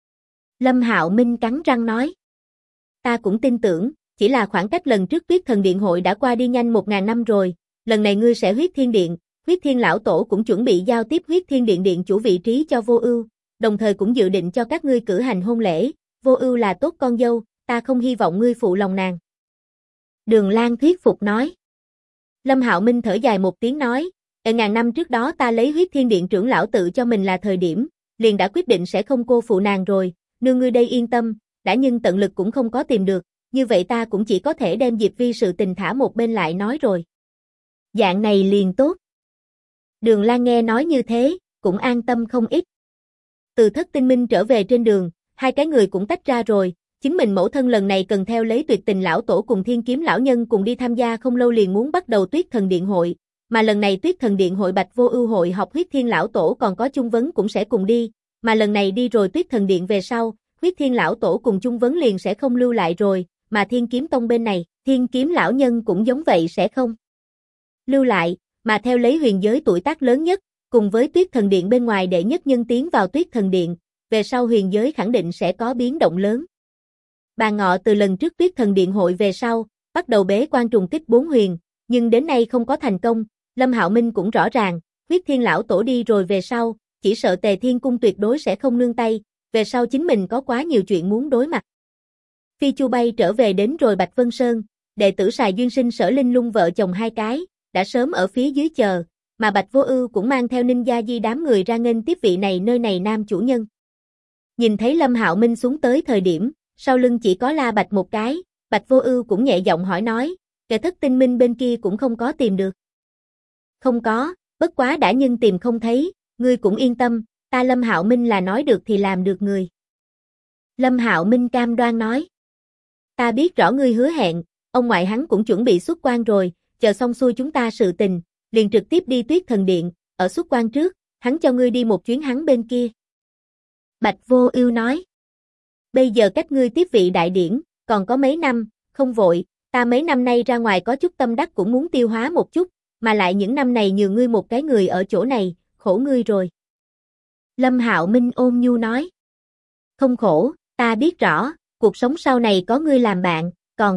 Lâm Hạo Minh cắn răng nói. Ta cũng tin tưởng, chỉ là khoảng cách lần trước Tuyết Thần Điện hội đã qua đi nhanh 1000 năm rồi, lần này ngươi sẽ Huyết Thiên Điện, Huyết Thiên lão tổ cũng chuẩn bị giao tiếp Huyết Thiên Điện điện chủ vị trí cho Vô Ưu, đồng thời cũng dự định cho các ngươi cử hành hôn lễ, Vô Ưu là tốt con dâu, ta không hy vọng ngươi phụ lòng nàng. Đường Lan thuyết phục nói. Lâm Hạo Minh thở dài một tiếng nói, ở ngàn năm trước đó ta lấy Huyết Thiên Điện trưởng lão tự cho mình là thời điểm, liền đã quyết định sẽ không cô phụ nàng rồi, nương ngươi đây yên tâm, đã nhưng tận lực cũng không có tìm được, như vậy ta cũng chỉ có thể đem Diệp Vi sự tình thả một bên lại nói rồi. Dạng này liền tốt. Đường Lan nghe nói như thế, cũng an tâm không ít. Từ Thất Tinh Minh trở về trên đường, hai cái người cũng tách ra rồi, chính mình mẫu thân lần này cần theo lấy Tuyệt Tình lão tổ cùng Thiên Kiếm lão nhân cùng đi tham gia không lâu liền muốn bắt đầu Tuyết Thần Điện hội, mà lần này Tuyết Thần Điện hội Bạch Vô Ưu hội học Huyết Thiên lão tổ còn có Chung Vấn cũng sẽ cùng đi, mà lần này đi rồi Tuyết Thần Điện về sau, Huyết Thiên lão tổ cùng Chung Vấn liền sẽ không lưu lại rồi, mà Thiên Kiếm tông bên này, Thiên Kiếm lão nhân cũng giống vậy sẽ không lưu lại, mà theo lấy huyền giới tuổi tác lớn nhất, cùng với Tuyết Thần Điện bên ngoài đệ nhất nhân tiến vào Tuyết Thần Điện, về sau huyền giới khẳng định sẽ có biến động lớn. Bà Ngọ từ lần trước Tuyết Thần Điện hội về sau, bắt đầu bế quan trùng kích 4 huyền, nhưng đến nay không có thành công, Lâm Hạo Minh cũng rõ ràng, Huyết Thiên lão tổ đi rồi về sau, chỉ sợ Tề Thiên cung tuyệt đối sẽ không nương tay, về sau chính mình có quá nhiều chuyện muốn đối mặt. Phi Chu bay trở về đến rồi Bạch Vân Sơn, đệ tử Sài Duyên Sinh Sở Linh Lung vợ chồng hai cái, đã sớm ở phía dưới chờ, mà Bạch Vô Ưu cũng mang theo Ninh Gia Di đám người ra nghênh tiếp vị này nơi này nam chủ nhân. Nhìn thấy Lâm Hạo Minh xuống tới thời điểm, sau lưng chỉ có La Bạch một cái, Bạch Vô Ưu cũng nhẹ giọng hỏi nói, kẻ Thất Tinh Minh bên kia cũng không có tìm được. Không có, bất quá đã nhưng tìm không thấy, ngươi cũng yên tâm, ta Lâm Hạo Minh là nói được thì làm được người. Lâm Hạo Minh cam đoan nói. Ta biết rõ ngươi hứa hẹn, ông ngoại hắn cũng chuẩn bị xuất quan rồi, chờ xong xuôi chúng ta sự tình, liền trực tiếp đi Tuyết Thần Điện, ở xuất quan trước, hắn cho ngươi đi một chuyến hắn bên kia. Bạch Vô Ưu nói. Bây giờ cách ngươi tiếp vị đại điển, còn có mấy năm, không vội, ta mấy năm nay ra ngoài có chút tâm đắc cũng muốn tiêu hóa một chút, mà lại những năm này nhờ ngươi một cái người ở chỗ này, khổ ngươi rồi. Lâm Hạo Minh ôn nhu nói. Không khổ, ta biết rõ, cuộc sống sau này có ngươi làm bạn,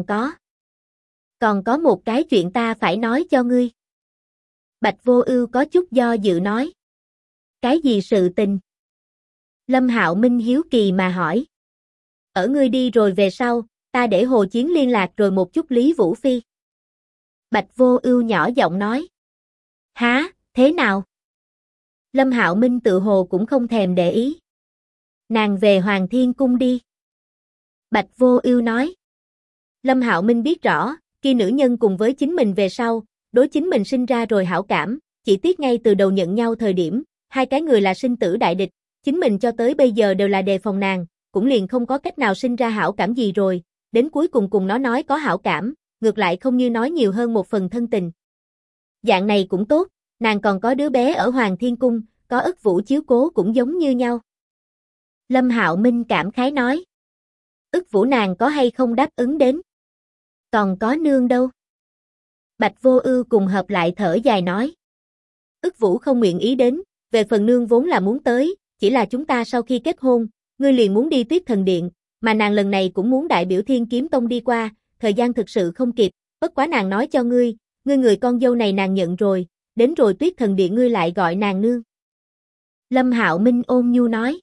còn có một cái chuyện ta phải nói cho ngươi. Bạch Vô Ưu có chút do dự nói. Cái gì sự tình? Lâm Hạo Minh hiếu kỳ mà hỏi. Ở ngươi đi rồi về sau, ta để Hồ Chiến liên lạc rồi một chút Lý Vũ Phi. Bạch Vô Ưu nhỏ giọng nói. Hả, thế nào? Lâm Hạo Minh tự hồ cũng không thèm để ý. Nàng về Hoàng Thiên Cung đi. Bạch Vô Ưu nói. Lâm Hạo Minh biết rõ, khi nữ nhân cùng với chính mình về sau, đối chính mình sinh ra rồi hảo cảm, chỉ tiếc ngay từ đầu nhận nhau thời điểm, hai cái người là sinh tử đại địch, chính mình cho tới bây giờ đều là đề phòng nàng, cũng liền không có cách nào sinh ra hảo cảm gì rồi, đến cuối cùng nó nói có hảo cảm, ngược lại không như nói nhiều hơn một phần thân tình. Dạng này cũng tốt, nàng còn có đứa bé ở Hoàng Thiên Cung, có Ức Vũ chiếu cố cũng giống như nhau. Lâm Hạo Minh cảm khái nói. Ức Vũ nàng có hay không đáp ứng đến? Còn có nương đâu? Bạch Vô Ưu cùng hợp lại thở dài nói. Ức Vũ không nguyện ý đến, về phần nương vốn là muốn tới, chỉ là chúng ta sau khi kết hôn, ngươi liền muốn đi Tuyết Thần Điện, mà nàng lần này cũng muốn đại biểu Thiên Kiếm Tông đi qua, thời gian thực sự không kịp, bất quá nàng nói cho ngươi, người con dâu này nàng nhận rồi, đến rồi Tuyết Thần Điện ngươi lại gọi nàng nương. Lâm Hạo Minh ôn nhu nói.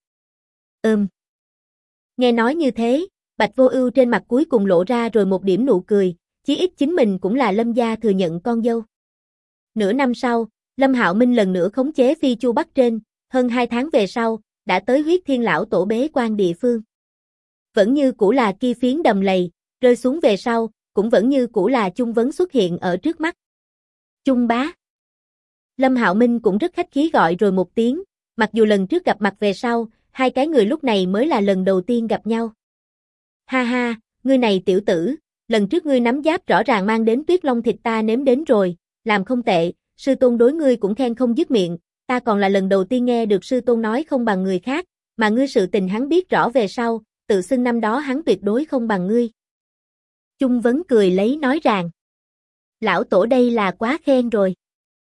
Nghe nói như thế, Bạch Vô Ưu trên mặt cuối cùng lộ ra rồi một điểm nụ cười, chí ít chính mình cũng là Lâm gia thừa nhận con dâu. Nửa năm sau, Lâm Hạo Minh lần nữa khống chế Phi Chu Bắc trên, hơn 2 tháng về sau, đã tới Huyết Thiên lão tổ bế quan địa phương. Vẫn như cũ là kia phiến đầm lầy, rơi xuống về sau, cũng vẫn như cũ là Chung Vấn xuất hiện ở trước mắt. Chung bá. Lâm Hạo Minh cũng rất khách khí gọi rồi một tiếng, mặc dù lần trước gặp mặt về sau, hai cái người lúc này mới là lần đầu tiên gặp nhau. Ha ha, ngươi này tiểu tử, lần trước ngươi nắm giáp rõ ràng mang đến Tuyết Long thịt ta nếm đến rồi, làm không tệ, sư tôn đối ngươi cũng khen không dứt miệng, ta còn là lần đầu tiên nghe được sư tôn nói không bằng người khác, mà ngươi sự tình hắn biết rõ về sau, tự xưng năm đó hắn tuyệt đối không bằng ngươi. Chung Vấn cười lấy nói rằng, lão tổ đây là quá khen rồi.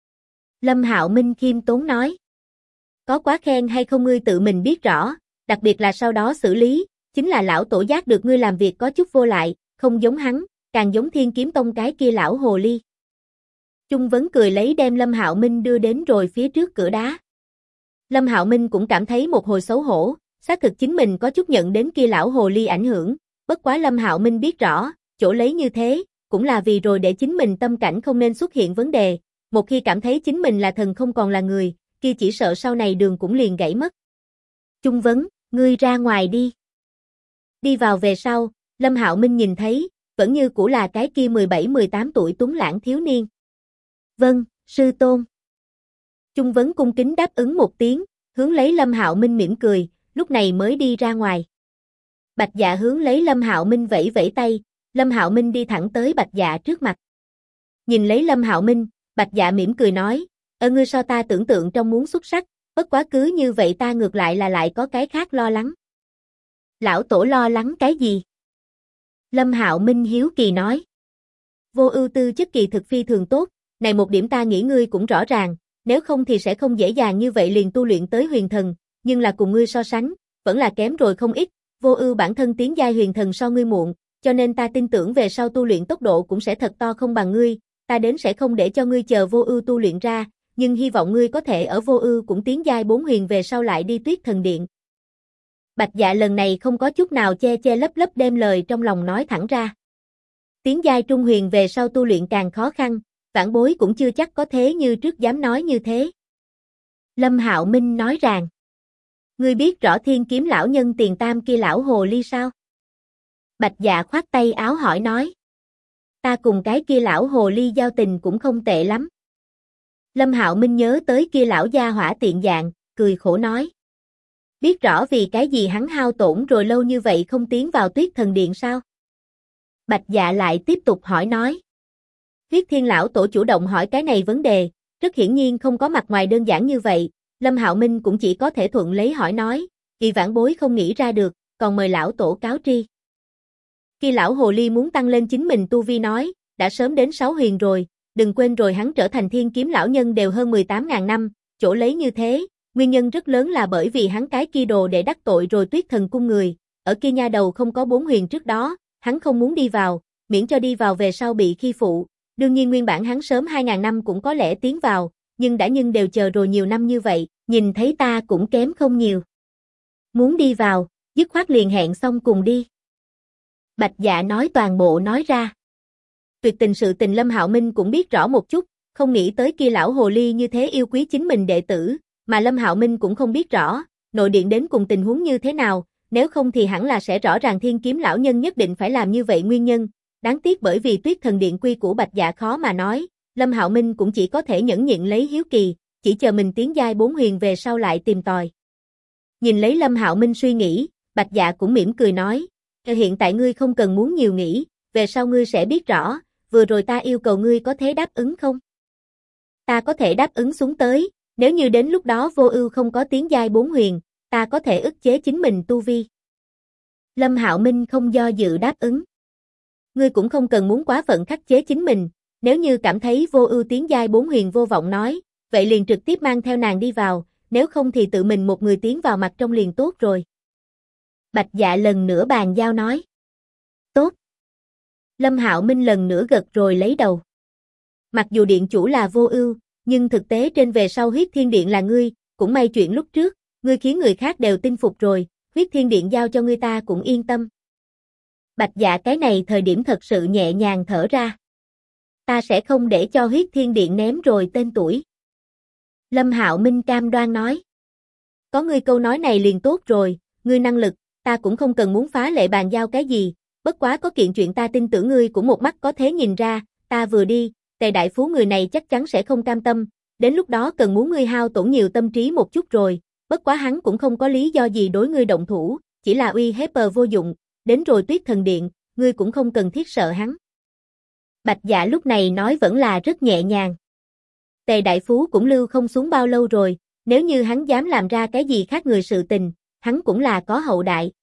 Lâm Hạo Minh khiêm tốn nói, có quá khen hay không ngươi tự mình biết rõ, đặc biệt là sau đó xử lý, chính là lão tổ giác được ngươi làm việc có chút vô lại, không giống hắn, càng giống Thiên Kiếm Tông cái kia lão hồ ly. Chung Vấn cười lấy đem Lâm Hạo Minh đưa đến rồi phía trước cửa đá. Lâm Hạo Minh cũng cảm thấy một hồi xấu hổ, xác thực chính mình có chút nhận đến kia lão hồ ly ảnh hưởng, bất quá Lâm Hạo Minh biết rõ, chỗ lấy như thế, cũng là vì rồi để chính mình tâm cảnh không nên xuất hiện vấn đề, một khi cảm thấy chính mình là thần không còn là người, kia chỉ sợ sau này đường cũng liền gãy mất. Chung Vấn, ngươi ra ngoài đi. Đi vào về sau, Lâm Hạo Minh nhìn thấy, vẫn như cũ là cái kia 17-18 tuổi tuấn lãng thiếu niên. Vâng, sư tôn. Chung Vấn cung kính đáp ứng một tiếng, hướng lấy Lâm Hạo Minh mỉm cười, lúc này mới đi ra ngoài. Bạch Dạ hướng lấy Lâm Hạo Minh vẫy vẫy tay, Lâm Hạo Minh đi thẳng tới Bạch Dạ trước mặt. Nhìn lấy Lâm Hạo Minh, Bạch Dạ mỉm cười nói, ngươi so ta tưởng tượng trong muốn xuất sắc, bất quá cứ như vậy ta ngược lại là lại có cái khác lo lắng. Lão tổ lo lắng cái gì? Lâm Hạo Minh hiếu kỳ nói. Vô Ưu tư chất kỳ thực phi thường tốt, này một điểm ta nghĩ ngươi cũng rõ ràng, nếu không thì sẽ không dễ dàng như vậy liền tu luyện tới huyền thần, nhưng là cùng ngươi so sánh, vẫn là kém rồi không ít, Vô Ưu bản thân tiến giai huyền thần so ngươi muộn, cho nên ta tin tưởng về sau tu luyện tốc độ cũng sẽ thật to không bằng ngươi, ta đến sẽ không để cho ngươi chờ Vô Ưu tu luyện ra, nhưng hy vọng ngươi có thể ở Vô Ưu cũng tiến giai 4 huyền về sau lại đi Tuyết Thần Điện. Bạch Dạ lần này không có chút nào che che lấp lấp đem lời trong lòng nói thẳng ra. Tiến giai trung huyền về sau tu luyện càng khó khăn, vãn bối cũng chưa chắc có thế như trước dám nói như thế. Lâm Hạo Minh nói rằng, ngươi biết rõ Thiên Kiếm lão nhân tiền tam kia lão hồ ly sao? Bạch Dạ khoát tay áo hỏi nói. Ta cùng cái kia lão hồ ly giao tình cũng không tệ lắm. Lâm Hạo Minh nhớ tới kia lão gia hỏa tiện dạng, cười khổ nói. Biết rõ vì cái gì hắn hao tổn rồi lâu như vậy không tiến vào Tuyết Thần Điện sao? Bạch Dạ lại tiếp tục hỏi nói. Huyết Thiên lão tổ chủ động hỏi cái này vấn đề, rất hiển nhiên không có mặt ngoài đơn giản như vậy, Lâm Hạo Minh cũng chỉ có thể thuận lấy hỏi nói, vì vãn bối không nghĩ ra được, còn mời lão tổ cáo tri. Khi lão hồ ly muốn tăng lên chính mình tu vi nói, đã sớm đến 6 huyền rồi, đừng quên rồi hắn trở thành Thiên Kiếm lão nhân đều hơn 18.000 năm, chỗ lấy như thế, nguyên nhân rất lớn là bởi vì hắn cái kia đồ để đắc tội rồi Tuyết Thần cung người, ở kia nha đầu không có 4 huyền trước đó, hắn không muốn đi vào, miễn cho đi vào về sau bị khi phụ, đương nhiên nguyên bản hắn sớm 2.000 năm cũng có lẽ tiến vào, nhưng đều chờ rồi nhiều năm như vậy, nhìn thấy ta cũng kém không nhiều. Muốn đi vào, dứt khoát liền hẹn xong cùng đi. Bạch Dạ nói toàn bộ nói ra. Tuyệt tình sự tình Lâm Hạo Minh cũng biết rõ một chút, không nghĩ tới kia lão hồ ly như thế yêu quý chính mình đệ tử, mà Lâm Hạo Minh cũng không biết rõ, nội điện đến cùng tình huống như thế nào, nếu không thì hẳn là sẽ rõ ràng Thiên Kiếm lão nhân nhất định phải làm như vậy nguyên nhân, đáng tiếc bởi vì Tuyết Thần Điện quy của Bạch Dạ khó mà nói, Lâm Hạo Minh cũng chỉ có thể nhẫn nhịn lấy hiếu kỳ, chỉ chờ mình tiến giai 4 huyền về sau lại tìm tòi. Nhìn lấy Lâm Hạo Minh suy nghĩ, Bạch Dạ cũng mỉm cười nói, hiện tại ngươi không cần muốn nhiều nghĩ, về sau ngươi sẽ biết rõ, vừa rồi ta yêu cầu ngươi có thể đáp ứng không? Ta có thể đáp ứng xuống tới, nếu như đến lúc đó Vô Ưu không có tiến giai 4 huyền, ta có thể ức chế chính mình tu vi. Lâm Hạo Minh không do dự đáp ứng. Ngươi cũng không cần muốn quá phận khắc chế chính mình, nếu như cảm thấy Vô Ưu tiến giai 4 huyền vô vọng nói, vậy liền trực tiếp mang theo nàng đi vào, nếu không thì tự mình một người tiến vào mặt trong liền tốt rồi. Bạch Dạ lần nữa bàn giao nói. Tốt. Lâm Hạo Minh lần nữa gật rồi lấy đầu. Mặc dù điện chủ là Vô Ưu, nhưng thực tế trên về sau Huyết Thiên Điện là ngươi, cũng may chuyện lúc trước, ngươi khiến người khác đều tin phục rồi, Huyết Thiên Điện giao cho ngươi ta cũng yên tâm. Bạch Dạ cái này thời điểm thật sự nhẹ nhàng thở ra. Ta sẽ không để cho Huyết Thiên Điện ném rồi tên tuổi. Lâm Hạo Minh cam đoan nói. Có ngươi câu nói này liền tốt rồi, ngươi năng lực, ta cũng không cần muốn phá lệ bàn giao cái gì, bất quá có kiện chuyện ta tin tưởng ngươi cũng một mắt có thể nhìn ra, ta vừa đi, Tề đại phú người này chắc chắn sẽ không cam tâm, đến lúc đó cần muốn ngươi hao tổn nhiều tâm trí một chút rồi, bất quá hắn cũng không có lý do gì đối ngươi động thủ, chỉ là uy hiếp vô dụng, đến rồi Tuyết Thần Điện, ngươi cũng không cần thiết sợ hắn. Bạch Dạ lúc này nói vẫn là rất nhẹ nhàng. Tề đại phú cũng lưu không xuống bao lâu rồi, nếu như hắn dám làm ra cái gì khác người sự tình, hắn cũng là có hậu đại.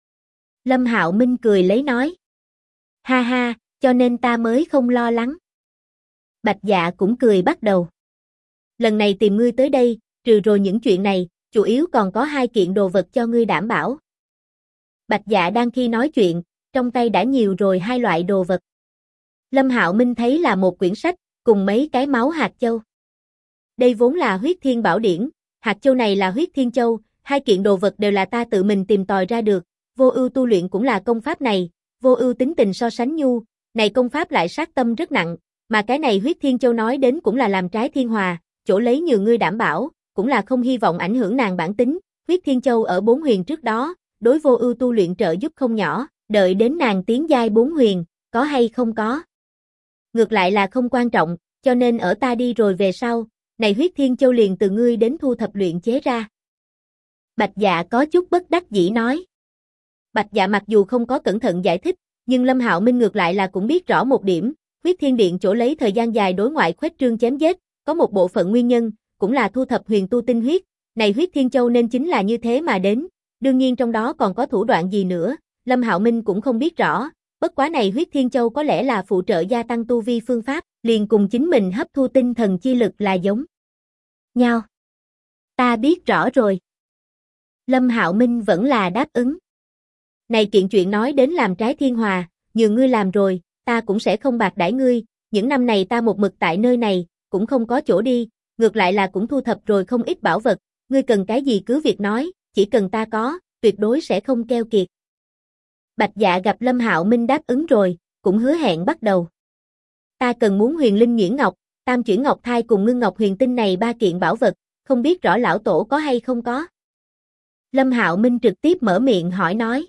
Lâm Hạo Minh cười lấy nói. Ha ha, cho nên ta mới không lo lắng. Bạch Dạ cũng cười bắt đầu. Lần này tìm ngươi tới đây, trừ rồi những chuyện này, chủ yếu còn có 2 kiện đồ vật cho ngươi đảm bảo. Bạch Dạ đang khi nói chuyện, trong tay đã nhiều rồi 2 loại đồ vật. Lâm Hạo Minh thấy là một quyển sách, cùng mấy cái máu hạt châu. Đây vốn là Huyết Thiên Bảo Điển, hạt châu này là Huyết Thiên Châu, 2 kiện đồ vật đều là ta tự mình tìm tòi ra được, Vô Ưu tu luyện cũng là công pháp này, Vô Ưu tính tình so sánh nhu, này công pháp lại sát tâm rất nặng, mà cái này Huyết Thiên Châu nói đến cũng là làm trái thiên hòa, chỗ lấy nhiều ngươi đảm bảo, cũng là không hy vọng ảnh hưởng nàng bản tính, Huyết Thiên Châu ở 4 huyền trước đó, đối Vô Ưu tu luyện trợ giúp không nhỏ, đợi đến nàng tiến giai 4 huyền, có hay không có. Ngược lại là không quan trọng, cho nên ở ta đi rồi về sau, này Huyết Thiên Châu liền từ ngươi đến thu thập luyện chế ra. Bạch Dạ có chút bất đắc dĩ nói. Bạch Dạ mặc dù không có cẩn thận giải thích, nhưng Lâm Hạo Minh ngược lại là cũng biết rõ một điểm, Huyết Thiên Điện chỗ lấy thời gian dài đối ngoại khuếch trương chém giết, có một bộ phận nguyên nhân, cũng là thu thập huyền tu tinh huyết, này Huyết Thiên Châu nên chính là như thế mà đến, đương nhiên trong đó còn có thủ đoạn gì nữa, Lâm Hạo Minh cũng không biết rõ, bất quá này Huyết Thiên Châu có lẽ là phụ trợ gia tăng tu vi phương pháp, liền cùng chính mình hấp thu tinh thần chi lực là giống nhau. Ta biết rõ rồi. Lâm Hạo Minh vẫn là đáp ứng. Này kiện chuyện nói đến làm trái thiên hòa, nhường ngươi làm rồi, ta cũng sẽ không bạc đãi ngươi, những năm này ta một mực tại nơi này, cũng không có chỗ đi, ngược lại là cũng thu thập rồi không ít bảo vật, ngươi cần cái gì cứ việc nói, chỉ cần ta có, tuyệt đối sẽ không keo kiệt. Bạch Dạ gặp Lâm Hạo Minh đáp ứng rồi, cũng hứa hẹn bắt đầu. Ta cần muốn Huyền Linh Nhuyễn Ngọc, Tam Chuyển Ngọc Thai cùng Ngưng Ngọc Huyền Tinh này 3 kiện bảo vật, không biết rõ lão tổ có hay không có. Lâm Hạo Minh trực tiếp mở miệng hỏi nói.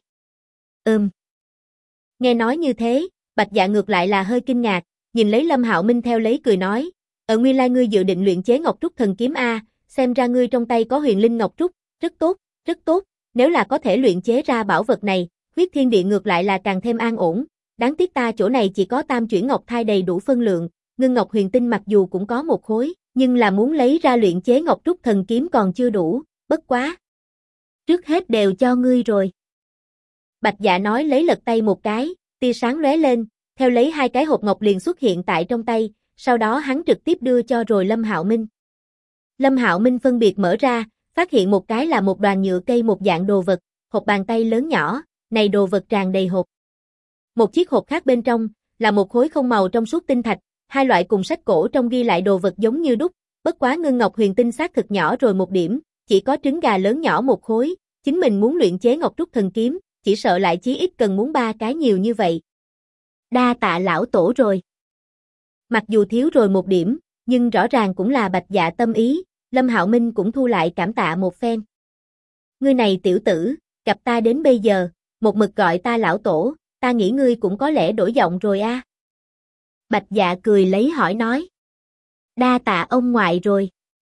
Nghe nói như thế, Bạch Dạ ngược lại là hơi kinh ngạc, nhìn lấy Lâm Hạo Minh theo lấy cười nói, nguyên lai ngươi dự định luyện chế Ngọc Trúc Thần Kiếm a, xem ra ngươi trong tay có Huyền Linh Ngọc Trúc, rất tốt, nếu là có thể luyện chế ra bảo vật này, Huyết Thiên Điện ngược lại là càng thêm an ổn, đáng tiếc ta chỗ này chỉ có Tam Chuyển Ngọc Thai đầy đủ phân lượng, Ngưng Ngọc Huyền Tinh mặc dù cũng có một khối, nhưng là muốn lấy ra luyện chế Ngọc Trúc Thần Kiếm còn chưa đủ, bất quá. Trước hết đều cho ngươi rồi. Bạch Dạ nói lấy lật tay một cái, tia sáng lóe lên, theo lấy 2 cái hộp ngọc liền xuất hiện tại trong tay, sau đó hắn trực tiếp đưa cho rồi Lâm Hạo Minh. Lâm Hạo Minh phân biệt mở ra, phát hiện một cái là một đoàn nhựa cây một dạng đồ vật, hộp bàn tay lớn nhỏ, này đồ vật tràn đầy hộp. Một chiếc hộp khác bên trong, là một khối không màu trong suốt tinh thạch, hai loại cùng sách cổ trong ghi lại đồ vật giống như đúc, bất quá Ngưng Ngọc Huyền Tinh xác thực nhỏ rồi một điểm, chỉ có trứng gà lớn nhỏ một khối, chính mình muốn luyện chế Ngọc Trúc Thần Kiếm, chỉ sợ lại chí ít cần muốn 3 cái nhiều như vậy. Đa tạ lão tổ rồi. Mặc dù thiếu rồi một điểm, nhưng rõ ràng cũng là Bạch Dạ tâm ý, Lâm Hạo Minh cũng thu lại cảm tạ một phen. Ngươi này tiểu tử, gặp ta đến bây giờ, một mực gọi ta lão tổ, ta nghĩ ngươi cũng có lẽ đổi giọng rồi a. Bạch Dạ cười lấy hỏi nói. Đa tạ ông ngoại rồi.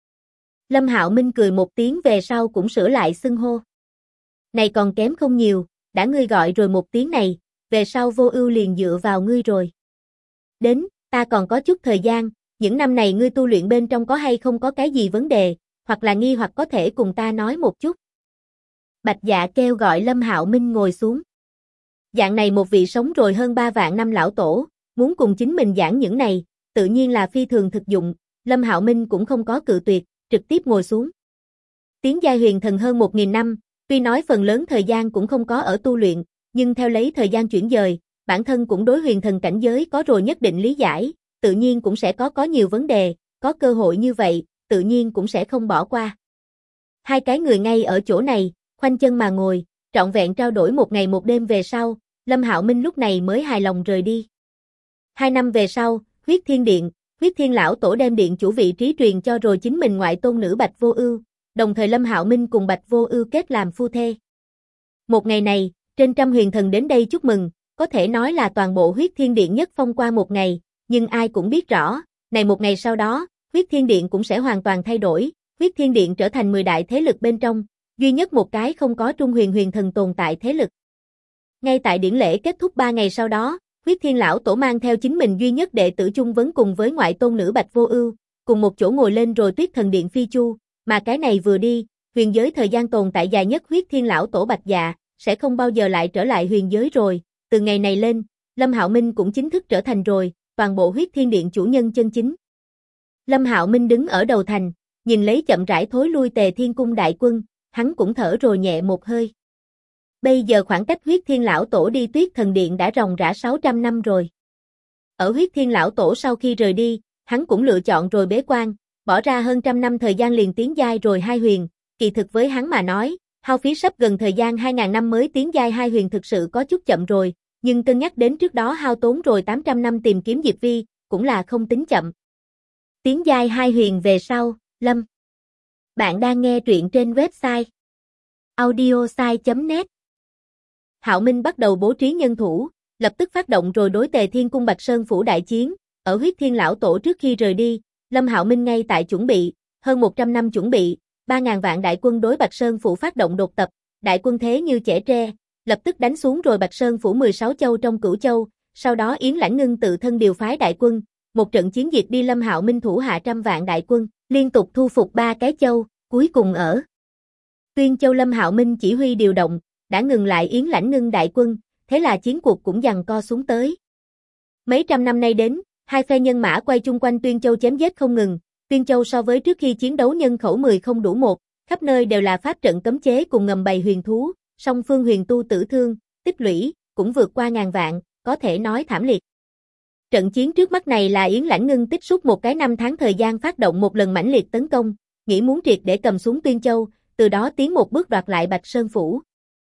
Lâm Hạo Minh cười một tiếng về sau cũng sửa lại xưng hô. Này còn kém không nhiều, đã ngươi gọi rồi một tiếng này, về sau Vô Ưu liền dựa vào ngươi rồi. Đến, ta còn có chút thời gian, những năm này ngươi tu luyện bên trong có hay không có cái gì vấn đề, hoặc là nghi hoặc có thể cùng ta nói một chút. Bạch Dạ kêu gọi Lâm Hạo Minh ngồi xuống. Dạng này một vị sống rồi hơn 3 vạn năm lão tổ, muốn cùng chính mình giảng những này, tự nhiên là phi thường thực dụng, Lâm Hạo Minh cũng không có cự tuyệt, trực tiếp ngồi xuống. Tiến giai huyền thần hơn 1000 năm, tuy nói phần lớn thời gian cũng không có ở tu luyện, nhưng theo lấy thời gian chuyển dời, bản thân cũng đối huyền thần cảnh giới có rồi nhất định lý giải, tự nhiên cũng sẽ có nhiều vấn đề, có cơ hội như vậy, tự nhiên cũng sẽ không bỏ qua. 2 cái người ngay ở chỗ này, khoanh chân mà ngồi, trọn vẹn trao đổi một ngày một đêm về sau, Lâm Hạo Minh lúc này mới hài lòng rời đi. 2 năm về sau, Huyết Thiên Điện, Huyết Thiên lão tổ đem điện chủ vị trí truyền cho rồi chính mình ngoại tôn nữ Bạch Vô Ưu, đồng thời Lâm Hạo Minh cùng Bạch Vô Ưu kết làm phu thê. Một ngày này, trên trăm huyền thần đến đây chúc mừng, có thể nói là toàn bộ Huyết Thiên Điện nhất phong qua một ngày, nhưng ai cũng biết rõ, này một ngày sau đó, Huyết Thiên Điện cũng sẽ hoàn toàn thay đổi, Huyết Thiên Điện trở thành 10 đại thế lực bên trong, duy nhất một cái không có Trung Huyền huyền thần tồn tại thế lực. Ngay tại điển lễ kết thúc 3 ngày sau đó, Huyết Thiên lão tổ mang theo chính mình duy nhất đệ tử Chung Vấn cùng với ngoại tôn nữ Bạch Vô Ưu, cùng một chỗ ngồi lên rồi Tuyết Thần Điện phi chu, mà cái này vừa đi, huyền giới thời gian tồn tại dài nhất Huyết Thiên lão tổ Bạch Dạ sẽ không bao giờ lại trở lại huyền giới rồi, từ ngày này lên, Lâm Hạo Minh cũng chính thức trở thành rồi toàn bộ Huyết Thiên Điện chủ nhân chân chính. Lâm Hạo Minh đứng ở đầu thành, nhìn lấy chậm rãi thối lui Tề Thiên cung đại quân, hắn cũng thở rồi nhẹ một hơi. Bây giờ khoảng cách Huyết Thiên lão tổ đi Tuyết Thần Điện đã ròng rã 600 năm rồi. Ở Huyết Thiên lão tổ sau khi rời đi, hắn cũng lựa chọn rồi bế quan, bỏ ra hơn trăm năm thời gian liền tiến giai rồi 2 huyền, kỳ thực với hắn mà nói, hao phí sắp gần thời gian 2000 năm mới tiến giai 2 huyền thực sự có chút chậm rồi, nhưng cân nhắc đến trước đó hao tốn rồi 800 năm tìm kiếm Diệp Vi, cũng là không tính chậm. Tiến giai 2 huyền về sau, Lâm. Bạn đang nghe truyện trên website audiosai.net. Hạo Minh bắt đầu bố trí nhân thủ, lập tức phát động rồi đối Tề Thiên cung Bạch Sơn phủ đại chiến, ở Huyết Thiên lão tổ trước khi rời đi, Lâm Hạo Minh ngay tại chuẩn bị, hơn 100 năm chuẩn bị, 3000 vạn đại quân đối Bạch Sơn phủ phát động đột tập, đại quân thế như chẻ tre, lập tức đánh xuống rồi Bạch Sơn phủ 16 châu trong Cửu Châu, sau đó Yến Lãnh Ngưng tự thân điều phái đại quân, một trận chiến diệt đi Lâm Hạo Minh thủ hạ trăm vạn đại quân, liên tục thu phục 3 cái châu, cuối cùng ở Tuyên Châu Lâm Hạo Minh chỉ huy điều động, đã ngừng lại Yến Lãnh Ngưng đại quân, thế là chiến cuộc cũng giằng co xuống tới. Mấy trăm năm nay đến, hai phe nhân mã quay chung quanh Tuyên Châu chém giết không ngừng, Tuyên Châu so với trước khi chiến đấu nhân khẩu 10 không đủ 1, khắp nơi đều là pháp trận cấm chế cùng ngầm bày huyền thú, song phương huyền tu tử thương, tích lũy, cũng vượt qua ngàn vạn, có thể nói thảm liệt. Trận chiến trước mắt này là Yến Lãnh Ngưng tích xúc một cái 5 tháng thời gian phát động một lần mãnh liệt tấn công, nghĩ muốn triệt để cầm xuống Tuyên Châu, từ đó tiến một bước đoạt lại Bạch Sơn phủ.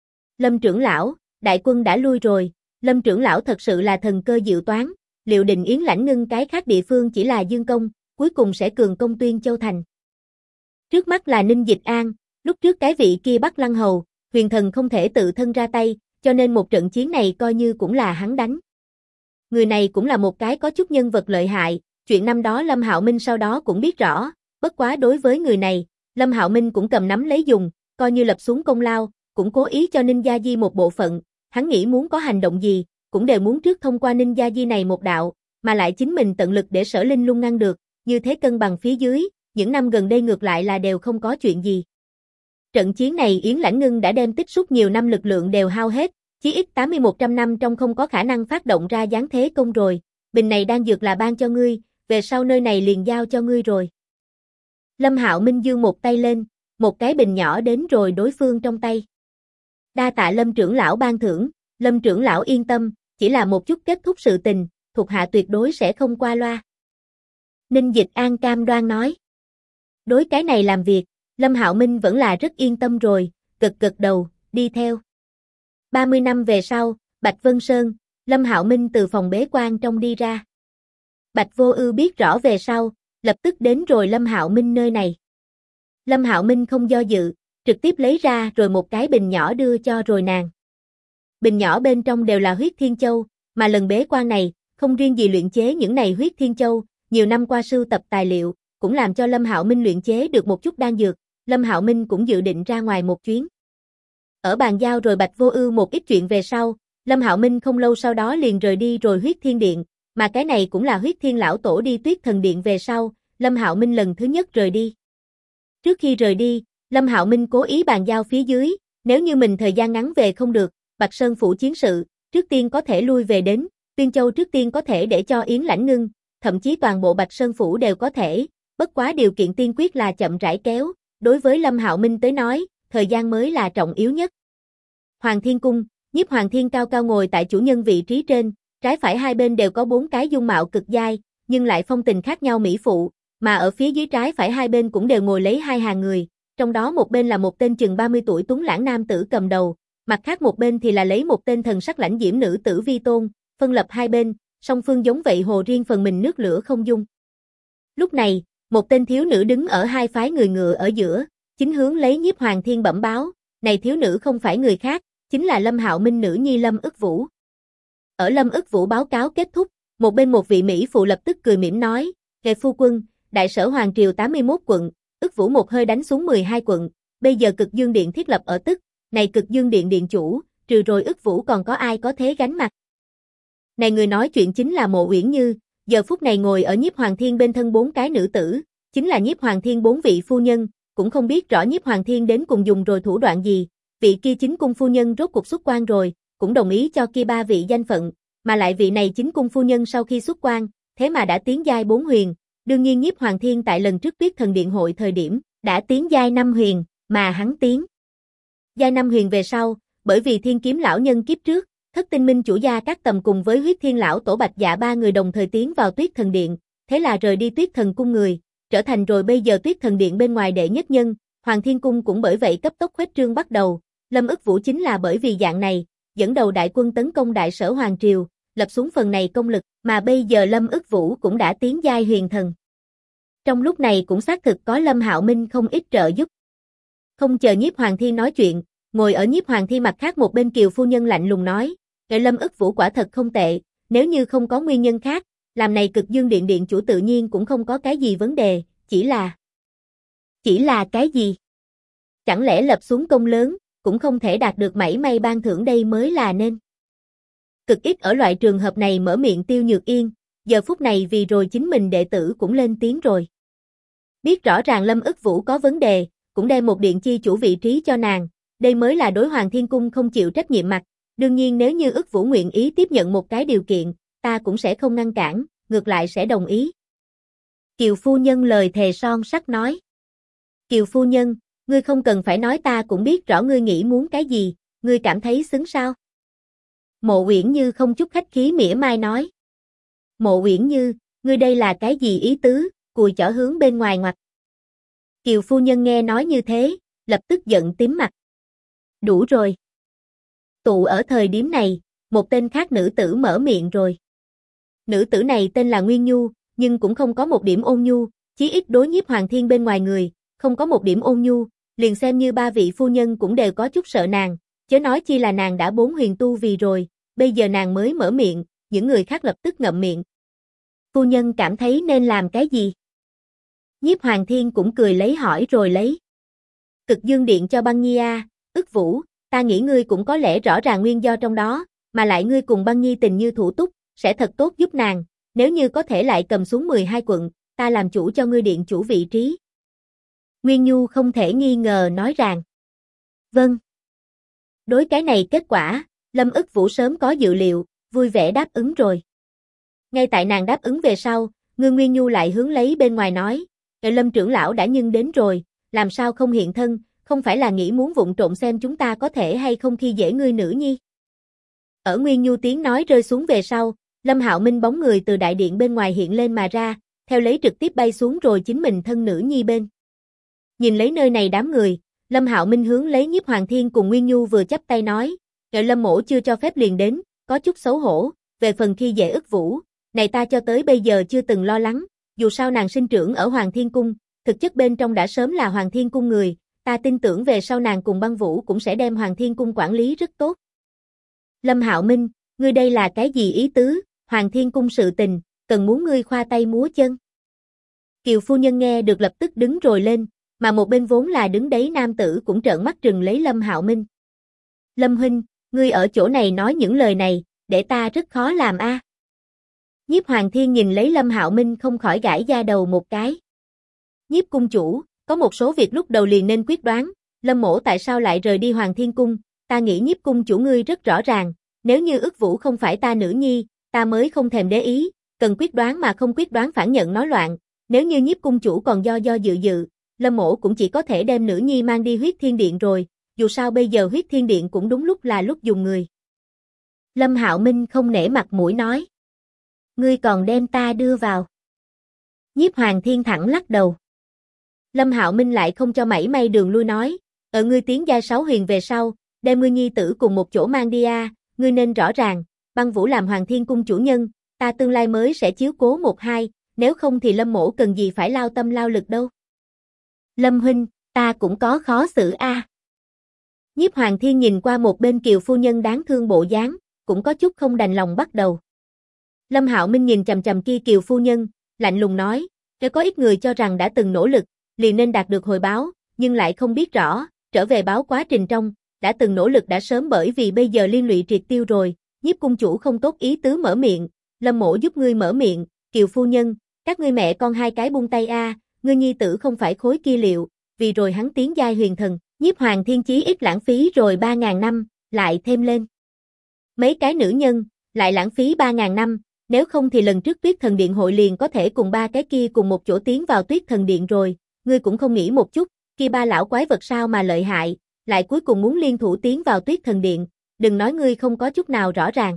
Lâm trưởng lão, đại quân đã lui rồi, Lâm trưởng lão thật sự là thần cơ diệu toán, liệu định Yến Lãnh Ngưng cái khác địa phương chỉ là dương công, cuối cùng sẽ cường công Tuyên Châu thành. Trước mắt là Ninh Dịch An, lúc trước cái vị kia bắt Lăng Hầu, huyền thần không thể tự thân ra tay, cho nên một trận chiến này coi như cũng là hắn đánh. Người này cũng là một cái có chút nhân vật lợi hại, chuyện năm đó Lâm Hạo Minh sau đó cũng biết rõ, bất quá đối với người này, Lâm Hạo Minh cũng cầm nắm lấy dùng, coi như lập xuống công lao, cũng cố ý cho Ninh Gia Di một bộ phận, hắn nghĩ muốn có hành động gì, cũng đều muốn trước thông qua Ninh Gia Di này một đạo, mà lại chính mình tận lực để Sở Linh Lung ngăn được, như thế cân bằng phía dưới, những năm gần đây ngược lại là đều không có chuyện gì. Trận chiến này Yến Lãnh Ngưng đã đem tích xúc nhiều năm lực lượng đều hao hết, chí ít 80-100 năm trong không có khả năng phát động ra giáng thế công rồi, bình này đang dược là ban cho ngươi, về sau nơi này liền giao cho ngươi rồi. Lâm Hạo Minh giương một tay lên, một cái bình nhỏ đến rồi đối phương trong tay. Đa tạ Lâm trưởng lão ban thưởng, Lâm trưởng lão yên tâm, chỉ là một chút kết thúc sự tình, thuộc hạ tuyệt đối sẽ không qua loa. Ninh Dịch An cam đoan nói. Đối cái này làm việc, Lâm Hạo Minh vẫn là rất yên tâm rồi, gật gật đầu, đi theo. 30 năm về sau, Bạch Vân Sơn, Lâm Hạo Minh từ phòng bế quan trong đi ra. Bạch Vô Ưu biết rõ về sau, lập tức đến rồi Lâm Hạo Minh nơi này. Lâm Hạo Minh không do dự, trực tiếp lấy ra rồi một cái bình nhỏ đưa cho rồi nàng. Bình nhỏ bên trong đều là huyết thiên châu, mà lần bế quan này, không riêng gì luyện chế những này huyết thiên châu, nhiều năm qua sưu tập tài liệu, cũng làm cho Lâm Hạo Minh luyện chế được một chút đan dược, Lâm Hạo Minh cũng dự định ra ngoài một chuyến. Ở bàn giao rồi Bạch Vô Ưu một ít chuyện về sau, Lâm Hạo Minh không lâu sau đó liền rời đi rồi Huyết Thiên Điện, mà cái này cũng là Huyết Thiên lão tổ đi Tuyết Thần Điện về sau, Lâm Hạo Minh lần thứ nhất rời đi. Trước khi rời đi, Lâm Hạo Minh cố ý bàn giao phía dưới, nếu như mình thời gian ngắn về không được, Bạch Sơn phủ chiến sự, trước tiên có thể lui về đến, Tuyên Châu trước tiên có thể để cho Yến Lãnh Ngưng, thậm chí toàn bộ Bạch Sơn phủ đều có thể, bất quá điều kiện tiên quyết là chậm rãi kéo, đối với Lâm Hạo Minh tới nói, thời gian mới là trọng yếu nhất. Hoàng Thiên Cung, Nhiếp Hoàng Thiên cao cao ngồi tại chủ nhân vị trí trên, trái phải hai bên đều có 4 cái dung mạo cực giai, nhưng lại phong tình khác nhau mỹ phụ, mà ở phía dưới trái phải hai bên cũng đều ngồi lấy hai hàng người, trong đó một bên là một tên chừng 30 tuổi tuấn lãng nam tử cầm đầu, mặt khác một bên thì là lấy một tên thần sắc lãnh diễm nữ tử vi tôn, phân lập hai bên, song phương giống vậy hồ riêng phần mình nước lửa không dung. Lúc này, một tên thiếu nữ đứng ở hai phái người ngựa ở giữa, chính hướng lấy Nhiếp Hoàng Thiên bẩm báo, này thiếu nữ không phải người khác, chính là Lâm Hạo Minh nữ nhi Lâm Ức Vũ. Ở Lâm Ức Vũ báo cáo kết thúc, một bên một vị mỹ phụ lập tức cười mỉm nói, "Ngài phu quân, đại sở hoàng triều 81 quận, Ức Vũ một hơi đánh xuống 12 quận, bây giờ Cực Dương Điện thiết lập ở Tức, này Cực Dương Điện điện chủ, trừ rồi Ức Vũ còn có ai có thế gánh mặt?" Này người nói chuyện chính là Mộ Uyển Như, giờ phút này ngồi ở Nhiếp Hoàng Thiên bên thân 4 cái nữ tử, chính là Nhiếp Hoàng Thiên 4 vị phu nhân, cũng không biết rõ Nhiếp Hoàng Thiên đến cùng dùng rồi thủ đoạn gì, vị kia chính cung phu nhân rốt cuộc xuất quan rồi, cũng đồng ý cho kia 3 vị danh phận, mà lại vị này chính cung phu nhân sau khi xuất quan, thế mà đã tiến giai 4 huyền, đương nhiên Nhiếp Hoàng Thiên tại lần trước Tuyết Thần Điện hội thời điểm, đã tiến giai 5 huyền, mà hắn tiến giai 5 huyền về sau, bởi vì Thiên Kiếm lão nhân kiếp trước, Thất Tinh Minh chủ gia các tầm cùng với Huyết Thiên lão tổ Bạch Dạ 3 người đồng thời tiến vào Tuyết Thần Điện, thế là rời đi Tuyết Thần cung người, trở thành rồi bây giờ Tuyết Thần Điện bên ngoài đệ nhất nhân, Hoàng Thiên cung cũng bởi vậy cấp tốc khuếch trương bắt đầu, Lâm Ức Vũ chính là bởi vì dạng này, dẫn đầu đại quân tấn công đại sở hoàng triều, lập xuống phần này công lực, mà bây giờ Lâm Ức Vũ cũng đã tiến giai huyền thần. Trong lúc này cũng xác thực có Lâm Hạo Minh không ít trợ giúp. Không chờ Nhiếp Hoàng Thiên nói chuyện, ngồi ở Nhiếp Hoàng Thiên mặt khác một bên Kiều phu nhân lạnh lùng nói, "Cái Lâm Ức Vũ quả thật không tệ, nếu như không có nguyên nhân khác, làm này Cực Dương Điện điện chủ tự nhiên cũng không có cái gì vấn đề, chỉ là cái gì? Chẳng lẽ lập xuống công lớn, cũng không thể đạt được mảy may ban thưởng đây mới là nên." Cực ít ở loại trường hợp này mở miệng Tiêu Nhược Yên, giờ phút này vì rồi chính mình đệ tử cũng lên tiếng rồi. Biết rõ ràng Lâm Ức Vũ có vấn đề, cũng đem một điện chi chủ vị trí cho nàng, đây mới là đối Hoàng Thiên Cung không chịu trách nhiệm mặt, đương nhiên nếu như Ức Vũ nguyện ý tiếp nhận một cái điều kiện, ta cũng sẽ không ngăn cản, ngược lại sẽ đồng ý. Kiều phu nhân lời thề son sắt nói. Kiều phu nhân, ngươi không cần phải nói ta cũng biết rõ ngươi nghĩ muốn cái gì, ngươi cảm thấy xứng sao? Mộ Uyển Như không chút khách khí mỉa mai nói. Mộ Uyển Như, ngươi đây là cái gì ý tứ, cùi chỏ hướng bên ngoài ngoặt. Kiều phu nhân nghe nói như thế, lập tức giận tím mặt. Đủ rồi. Tụ ở thời điểm này, một tên khác nữ tử mở miệng rồi. Nữ tử này tên là Nguyên Nhu, nhưng cũng không có một điểm ôn nhu, chí ít đối Nhiếp Hoàng Thiên bên ngoài người, không có một điểm ôn nhu, liền xem như ba vị phu nhân cũng đều có chút sợ nàng, chớ nói chi là nàng đã 4 huyền tu vì rồi, bây giờ nàng mới mở miệng, những người khác lập tức ngậm miệng. Phu nhân cảm thấy nên làm cái gì? Nhiếp Hoàng Thiên cũng cười lấy hỏi rồi lấy. Cực Dương Điện cho Băng Nhi a, Ức Vũ, ta nghĩ ngươi cũng có lẽ rõ ràng nguyên do trong đó, mà lại ngươi cùng Băng Nhi tình như thủ túc, sẽ thật tốt giúp nàng, nếu như có thể lại cầm xuống 12 quận, ta làm chủ cho ngươi điện chủ vị trí. Nguyên Nhu không thể nghi ngờ nói rằng. Vâng. Đối cái này kết quả, Lâm Ức Vũ sớm có dự liệu, vui vẻ đáp ứng rồi. Ngay tại nàng đáp ứng về sau, Nguyên Nhu lại hướng lấy bên ngoài nói, Lâm trưởng lão đã nhưng đến rồi, làm sao không hiện thân, không phải là nghĩ muốn vụng trộn xem chúng ta có thể hay không khi dễ ngươi nữ nhi. Ở Nguyên Nhu tiếng nói rơi xuống về sau, Lâm Hạo Minh bóng người từ đại điện bên ngoài hiện lên mà ra, theo lấy trực tiếp bay xuống rồi chính mình thân nữ nhi bên. Nhìn lấy nơi này đám người, Lâm Hạo Minh hướng lấy Nhiếp Hoàng Thiên cùng Nguyên Nhu vừa chắp tay nói, Lâm mỗ chưa cho phép liền đến, có chút xấu hổ, về phần khi dễ Ức Vũ, này ta cho tới bây giờ chưa từng lo lắng, dù sao nàng sinh trưởng ở Hoàng Thiên Cung, thực chất bên trong đã sớm là Hoàng Thiên Cung người, ta tin tưởng về sau nàng cùng Băng Vũ cũng sẽ đem Hoàng Thiên Cung quản lý rất tốt. Lâm Hạo Minh, ngươi đây là cái gì ý tứ, Hoàng Thiên Cung sự tình, cần muốn ngươi khoa tay múa chân. Kiều phu nhân nghe được lập tức đứng rồi lên, mà một bên vốn là đứng đấy nam tử cũng trợn mắt trừng lấy Lâm Hạo Minh. Lâm huynh, ngươi ở chỗ này nói những lời này, để ta rất khó làm a. Nhiếp Hoàng Thiên nhìn lấy Lâm Hạo Minh không khỏi gãi da đầu một cái. Nhiếp cung chủ, có một số việc lúc đầu liền nên quyết đoán, Lâm mỗ tại sao lại rời đi Hoàng Thiên Cung, ta nghĩ Nhiếp cung chủ ngươi rất rõ ràng, nếu như Ức Vũ không phải ta nữ nhi, ta mới không thèm để ý, cần quyết đoán mà không quyết đoán phản nhận nói loạn, nếu như Nhiếp cung chủ còn do dự, Lâm mỗ cũng chỉ có thể đem nữ nhi mang đi Huyết Thiên Điện rồi, dù sao bây giờ Huyết Thiên Điện cũng đúng lúc là lúc dùng người. Lâm Hạo Minh không nể mặt mũi nói. Ngươi còn đem ta đưa vào. Nhiếp Hoàng Thiên thẳng lắc đầu. Lâm Hạo Minh lại không cho mảy may đường lui nói, ở ngươi tiến giai 6 huyền về sau, đem ngươi nhi tử cùng một chỗ mang đi a, ngươi nên rõ ràng, Băng Vũ làm Hoàng Thiên Cung chủ nhân, ta tương lai mới sẽ chiếu cố 1-2, nếu không thì Lâm mỗ cần gì phải lao tâm lao lực đâu. Lâm huynh, ta cũng có khó xử a. Nhiếp Hoàng Thiên nhìn qua một bên Kiều phu nhân đáng thương bộ dáng, cũng có chút không đành lòng bắt đầu. Lâm Hạo Minh nhìn chằm chằm kia Kiều phu nhân, lạnh lùng nói, nếu có ít người cho rằng đã từng nỗ lực, liền nên đạt được hồi báo, nhưng lại không biết rõ, trở về báo quá trình trong, đã từng nỗ lực đã sớm bởi vì bây giờ liên lụy triệt tiêu rồi, Nhiếp cung chủ không tốt ý tứ mở miệng, Lâm mỗ giúp ngươi mở miệng, Kiều phu nhân, các ngươi mẹ con hai cái buông tay a, ngươi nhi tử không phải khối kia liệu, vì rồi hắn tiến giai huyền thần, Nhiếp Hoàng Thiên chí ít lãng phí rồi 3.000 năm, lại thêm lên. Mấy cái nữ nhân, lại lãng phí 3.000 năm, nếu không thì lần trước Tuyết Thần Điện hội liền có thể cùng ba cái kia cùng một chỗ tiến vào Tuyết Thần Điện rồi, ngươi cũng không nghĩ một chút, kia ba lão quái vật sao mà lợi hại, lại cuối cùng muốn liên thủ tiến vào Tuyết Thần Điện, đừng nói ngươi không có chút nào rõ ràng.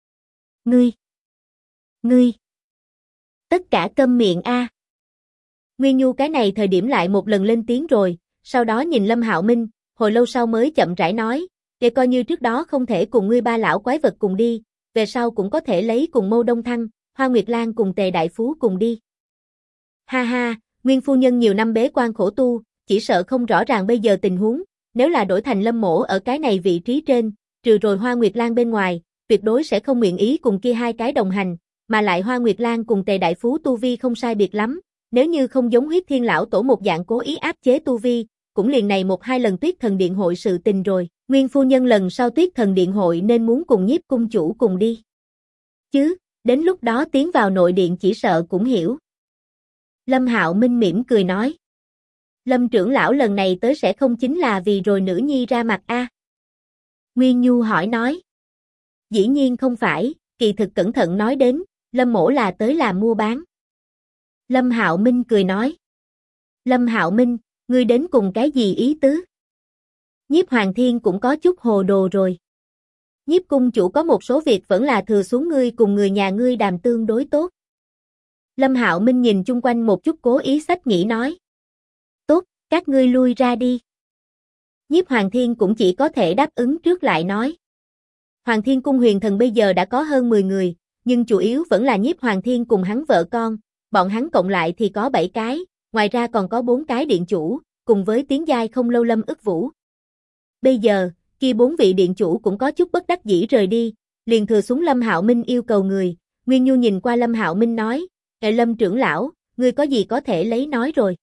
Ngươi, tất cả câm miệng a. Nguyên Nhu cái này thời điểm lại một lần lên tiếng rồi, sau đó nhìn Lâm Hạo Minh, hồi lâu sau mới chậm rãi nói, để coi như trước đó không thể cùng ngươi ba lão quái vật cùng đi, về sau cũng có thể lấy cùng Mâu Đông Thăng, Hoa Nguyệt Lan cùng Tề Đại Phú cùng đi. Ha ha, Nguyên phu nhân nhiều năm bế quan khổ tu, chỉ sợ không rõ ràng bây giờ tình huống, nếu là đổi thành Lâm mỗ ở cái này vị trí trên, trừ rồi Hoa Nguyệt Lan bên ngoài, tuyệt đối sẽ không nguyện ý cùng kia hai cái đồng hành, mà lại Hoa Nguyệt Lan cùng Tề Đại Phú tu vi không sai biệt lắm, nếu như không giống Huyết Thiên lão tổ một dạng cố ý áp chế tu vi, cũng liền này 1-2 lần Tuyết Thần Điện hội sự tình rồi, Nguyên phu nhân lần sau Tuyết Thần Điện hội nên muốn cùng Nhiếp cung chủ cùng đi. Chứ, đến lúc đó tiến vào nội điện chỉ sợ cũng hiểu. Lâm Hạo Minh mỉm cười nói. Lâm trưởng lão lần này tới sẽ không chính là vì rồi nữ nhi ra mặt a? Nguyên Nhu hỏi nói. Dĩ nhiên không phải, kỳ thực cẩn thận nói đến, Lâm mỗ là tới làm mua bán. Lâm Hạo Minh cười nói. Lâm Hạo Minh, ngươi đến cùng cái gì ý tứ? Nhiếp Hoàng Thiên cũng có chút hồ đồ rồi. Nhiếp cung chủ có một số việc vẫn là thừa xuống ngươi cùng người nhà ngươi đàm tương đối tốt. Lâm Hạo Minh nhìn chung quanh một chút cố ý sách nghĩ nói. Tốt, các ngươi lui ra đi. Nhiếp Hoàng Thiên cũng chỉ có thể đáp ứng trước lại nói. Hoàng Thiên Cung huyền thần bây giờ đã có hơn 10 người, nhưng chủ yếu vẫn là Nhiếp Hoàng Thiên cùng hắn vợ con, bọn hắn cộng lại thì có 7 cái, ngoài ra còn có 4 cái điện chủ, cùng với tiến giai không lâu Lâm Ức Vũ. Bây giờ, kia 4 vị điện chủ cũng có chút bất đắc dĩ rời đi, liền thừa xuống Lâm Hạo Minh yêu cầu người. Nguyên Nhu nhìn qua Lâm Hạo Minh nói, Lâm trưởng lão, ngươi có gì có thể lấy nói rồi.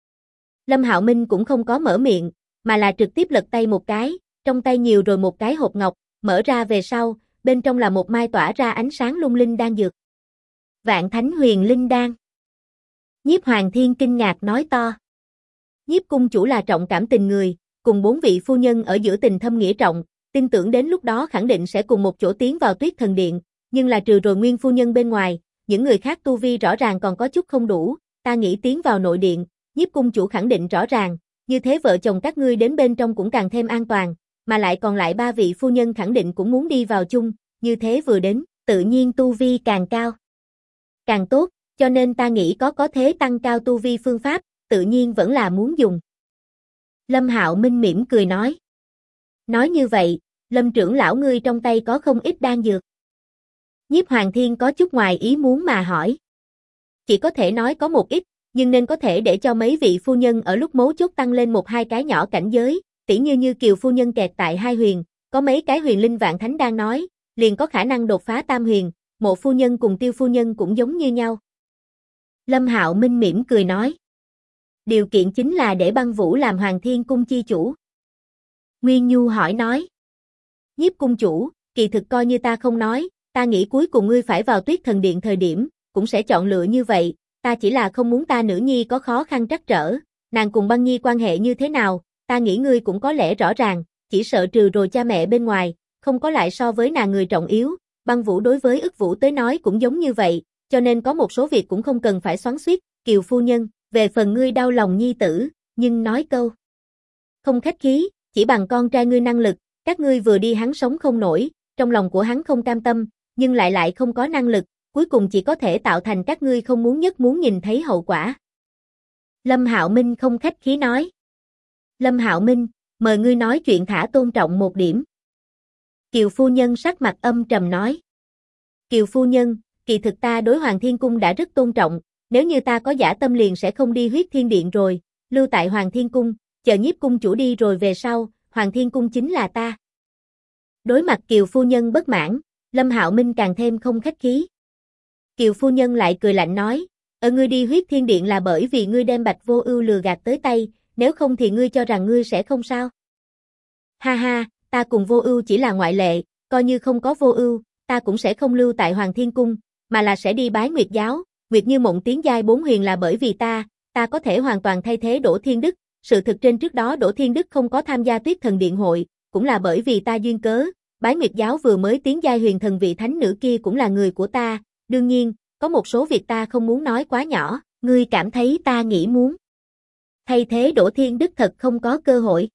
Lâm Hạo Minh cũng không có mở miệng, mà là trực tiếp lật tay một cái, trong tay nhiều rồi một cái hộp ngọc, mở ra về sau, bên trong là một mai tỏa ra ánh sáng lung linh đan dược. Vạn Thánh Huyền Linh Đan. Nhiếp Hoàng Thiên kinh ngạc nói to. Nhiếp cung chủ là trọng cảm tình người, cùng 4 vị phu nhân ở giữa tình thâm nghĩa trọng, tin tưởng đến lúc đó khẳng định sẽ cùng một chỗ tiến vào Tuyết Thần Điện, nhưng là trừ rồi Nguyên phu nhân bên ngoài, những người khác tu vi rõ ràng còn có chút không đủ, ta nghĩ tiến vào nội điện, Nhiếp cung chủ khẳng định rõ ràng, như thế vợ chồng các ngươi đến bên trong cũng càng thêm an toàn, mà lại còn lại 3 vị phu nhân khẳng định cũng muốn đi vào chung, như thế vừa đến, tự nhiên tu vi càng cao, càng tốt, cho nên ta nghĩ có thế tăng cao tu vi phương pháp, tự nhiên vẫn là muốn dùng. Lâm Hạo Minh mỉm cười nói. Nói như vậy, Lâm trưởng lão ngươi trong tay có không ít đan dược. Nhiếp Hoàng Thiên có chút ngoài ý muốn mà hỏi. Chỉ có thể nói có một ít, nhưng nên có thể để cho mấy vị phu nhân ở lúc mấu chốt tăng lên 1-2 cái nhỏ cảnh giới, tỉ như Kiều phu nhân kẹt tại 2 huyền, có mấy cái huyền linh vạn thánh đang nói, liền có khả năng đột phá tam huyền, Mộ phu nhân cùng Tiêu phu nhân cũng giống như nhau. Lâm Hạo Minh mỉm cười nói. Điều kiện chính là để Băng Vũ làm Hoàng Thiên Cung chi chủ. Nguyên Nhu hỏi nói. Nhiếp cung chủ, kỳ thực coi như ta không nói, ta nghĩ cuối cùng ngươi phải vào Tuyết Thần Điện thời điểm, cũng sẽ chọn lựa như vậy, ta chỉ là không muốn ta nữ nhi có khó khăn trắc trở, nàng cùng Băng Nhi quan hệ như thế nào, ta nghĩ ngươi cũng có lẽ rõ ràng, chỉ sợ trừ rồi cha mẹ bên ngoài, không có lại so với nàng người trọng yếu, Băng Vũ đối với Ức Vũ tới nói cũng giống như vậy, cho nên có một số việc cũng không cần phải xoắn xuýt, Kiều phu nhân, về phần ngươi đau lòng nhi tử, nhưng nói câu không khách khí, chỉ bằng con trai ngươi năng lực, các ngươi vừa đi hắn sống không nổi, trong lòng của hắn không cam tâm, nhưng lại không có năng lực, cuối cùng chỉ có thể tạo thành các ngươi không muốn nhất muốn nhìn thấy hậu quả. Lâm Hạo Minh không khách khí nói. Lâm Hạo Minh, mời ngươi nói chuyện thả tôn trọng một điểm. Kiều phu nhân sắc mặt âm trầm nói. Kiều phu nhân, kỳ thực ta đối Hoàng Thiên Cung đã rất tôn trọng, nếu như ta có dã tâm liền sẽ không đi Huyết Thiên Điện rồi, lưu tại Hoàng Thiên Cung, chờ Nhiếp cung chủ đi rồi về sau, Hoàng Thiên Cung chính là ta. Đối mặt Kiều phu nhân bất mãn, Lâm Hạo Minh càng thêm không khách khí. Kiều phu nhân lại cười lạnh nói, ngươi đi Huyết Thiên Điện là bởi vì ngươi đem Bạch Vô Ưu lừa gạt tới tay, nếu không thì ngươi cho rằng ngươi sẽ không sao? Ha ha, ta cùng Vô Ưu chỉ là ngoại lệ, coi như không có Vô Ưu, ta cũng sẽ không lưu tại Hoàng Thiên Cung, mà là sẽ đi bái Nguyệt giáo, Nguyệt Như Mộng tiến giai 4 huyền là bởi vì ta có thể hoàn toàn thay thế Đỗ Thiên Đức, sự thực trên trước đó Đỗ Thiên Đức không có tham gia Tuyết Thần Điện hội, cũng là bởi vì ta duyên cớ, bái Nguyệt giáo vừa mới tiến giai huyền thần vị thánh nữ kia cũng là người của ta, đương nhiên, có một số việc ta không muốn nói quá nhỏ, ngươi cảm thấy ta nghĩ muốn thay thế Đỗ Thiên Đức thật không có cơ hội.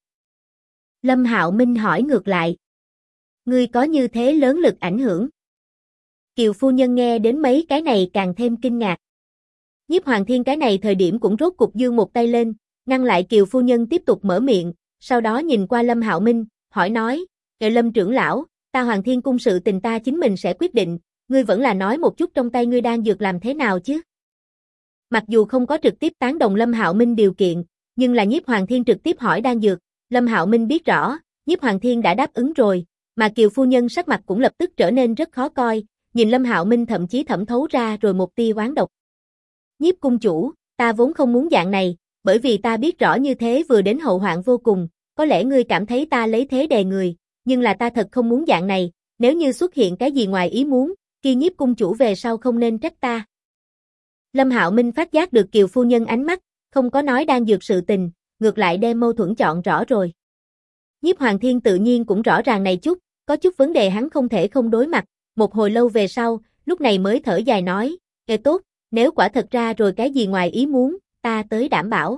Lâm Hạo Minh hỏi ngược lại. Ngươi có như thế lớn lực ảnh hưởng? Kiều phu nhân nghe đến mấy cái này càng thêm kinh ngạc. Nhiếp Hoàng Thiên cái này thời điểm cũng rốt cục giương một tay lên, ngăn lại Kiều phu nhân tiếp tục mở miệng, sau đó nhìn qua Lâm Hạo Minh, hỏi nói, Lâm trưởng lão, ta Hoàng Thiên Cung sự tình ta chính mình sẽ quyết định, ngươi vẫn là nói một chút trong tay ngươi đang dược làm thế nào chứ? Mặc dù không có trực tiếp tán đồng Lâm Hạo Minh điều kiện, nhưng là Nhiếp Hoàng Thiên trực tiếp hỏi đang dược, Lâm Hạo Minh biết rõ, Nhiếp Hoàng Thiên đã đáp ứng rồi, mà Kiều phu nhân sắc mặt cũng lập tức trở nên rất khó coi, nhìn Lâm Hạo Minh thậm chí thẩm thấu ra rồi một tia oán độc. Nhiếp cung chủ, ta vốn không muốn dạng này, bởi vì ta biết rõ như thế vừa đến hậu hoạn vô cùng, có lẽ ngươi cảm thấy ta lấy thế đè người, nhưng là ta thật không muốn dạng này, nếu như xuất hiện cái gì ngoài ý muốn, kia Nhiếp cung chủ về sau không nên trách ta. Lâm Hạo Minh phát giác được Kiều phu nhân ánh mắt, không có nói đang dược sự tình, ngược lại đem mâu thuẫn chọn rõ rồi. Nhiếp Hoàng Thiên tự nhiên cũng rõ ràng này chút, có chút vấn đề hắn không thể không đối mặt, một hồi lâu về sau, lúc này mới thở dài nói, tốt, nếu quả thật ra rồi cái gì ngoài ý muốn, ta tới đảm bảo.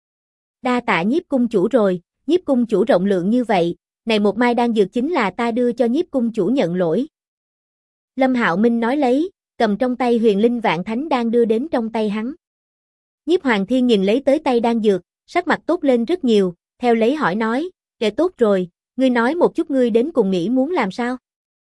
Đa tạ Nhiếp cung chủ rồi, Nhiếp cung chủ rộng lượng như vậy, này một mai đan dược chính là ta đưa cho Nhiếp cung chủ nhận lỗi. Lâm Hạo Minh nói lấy, cầm trong tay huyền linh vạn thánh đan đưa đến trong tay hắn. Nhiếp Hoàng Thiên nhìn lấy tới tay đan dược, sắc mặt tốt lên rất nhiều, theo lấy hỏi nói, tốt rồi, ngươi nói một chút ngươi đến cùng nghĩ muốn làm sao?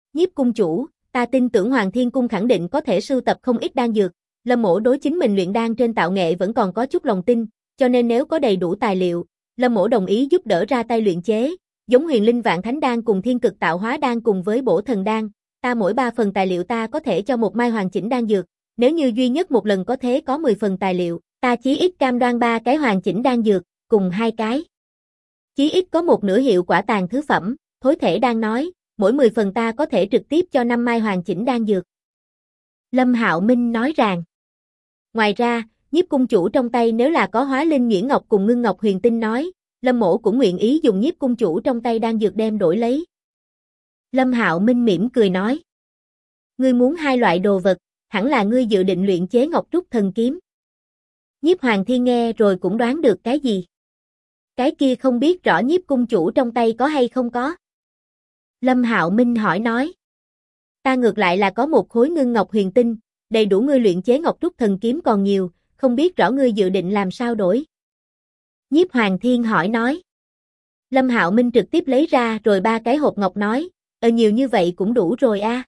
Nhiếp cung chủ, ta tin tưởng Hoàng Thiên Cung khẳng định có thể sưu tập không ít đan dược. Lâm Mỗ đối chính mình luyện đan trên tạo nghệ vẫn còn có chút lòng tin, cho nên nếu có đầy đủ tài liệu, Lâm Mỗ đồng ý giúp đỡ ra tay luyện chế, giống Huyền Linh Vạn Thánh đan cùng Thiên Cực Tạo Hóa đan cùng với Bổ Thần đan, ta mỗi 3 phần tài liệu ta có thể cho một mai hoàn chỉnh đan dược, nếu như duy nhất một lần có thế có 10 phần tài liệu, ta chí ít cam đoan 3 cái hoàn chỉnh đan dược, cùng 2 cái. Chí ít có một nửa hiệu quả tàn thứ phẩm, Thối Thể đang nói, mỗi 10 phần ta có thể trực tiếp cho 5 mai hoàn chỉnh đan dược. Lâm Hạo Minh nói rằng, ngoài ra, Nhiếp cung chủ trong tay nếu là có Hóa Linh Nhuyễn Ngọc cùng Ngưng Ngọc Huyền Tinh nói, Lâm Mỗ cũng nguyện ý dùng Nhiếp cung chủ trong tay đan dược đem đổi lấy. Lâm Hạo Minh mỉm cười nói, ngươi muốn 2 loại đồ vật, hẳn là ngươi dự định luyện chế Ngọc Trúc Thần Kiếm. Nhiếp Hoàng Thiên nghe rồi cũng đoán được cái gì. Cái kia không biết rõ Nhiếp cung chủ trong tay có hay không có. Lâm Hạo Minh hỏi nói, ta ngược lại là có một khối Ngưng Ngọc Huyền Tinh, đầy đủ ngươi luyện chế Ngọc Trúc Thần Kiếm còn nhiều, không biết rõ ngươi dự định làm sao đổi. Nhiếp Hoàng Thiên hỏi nói. Lâm Hạo Minh trực tiếp lấy ra rồi 3 cái hộp ngọc nói, nhiều như vậy cũng đủ rồi a.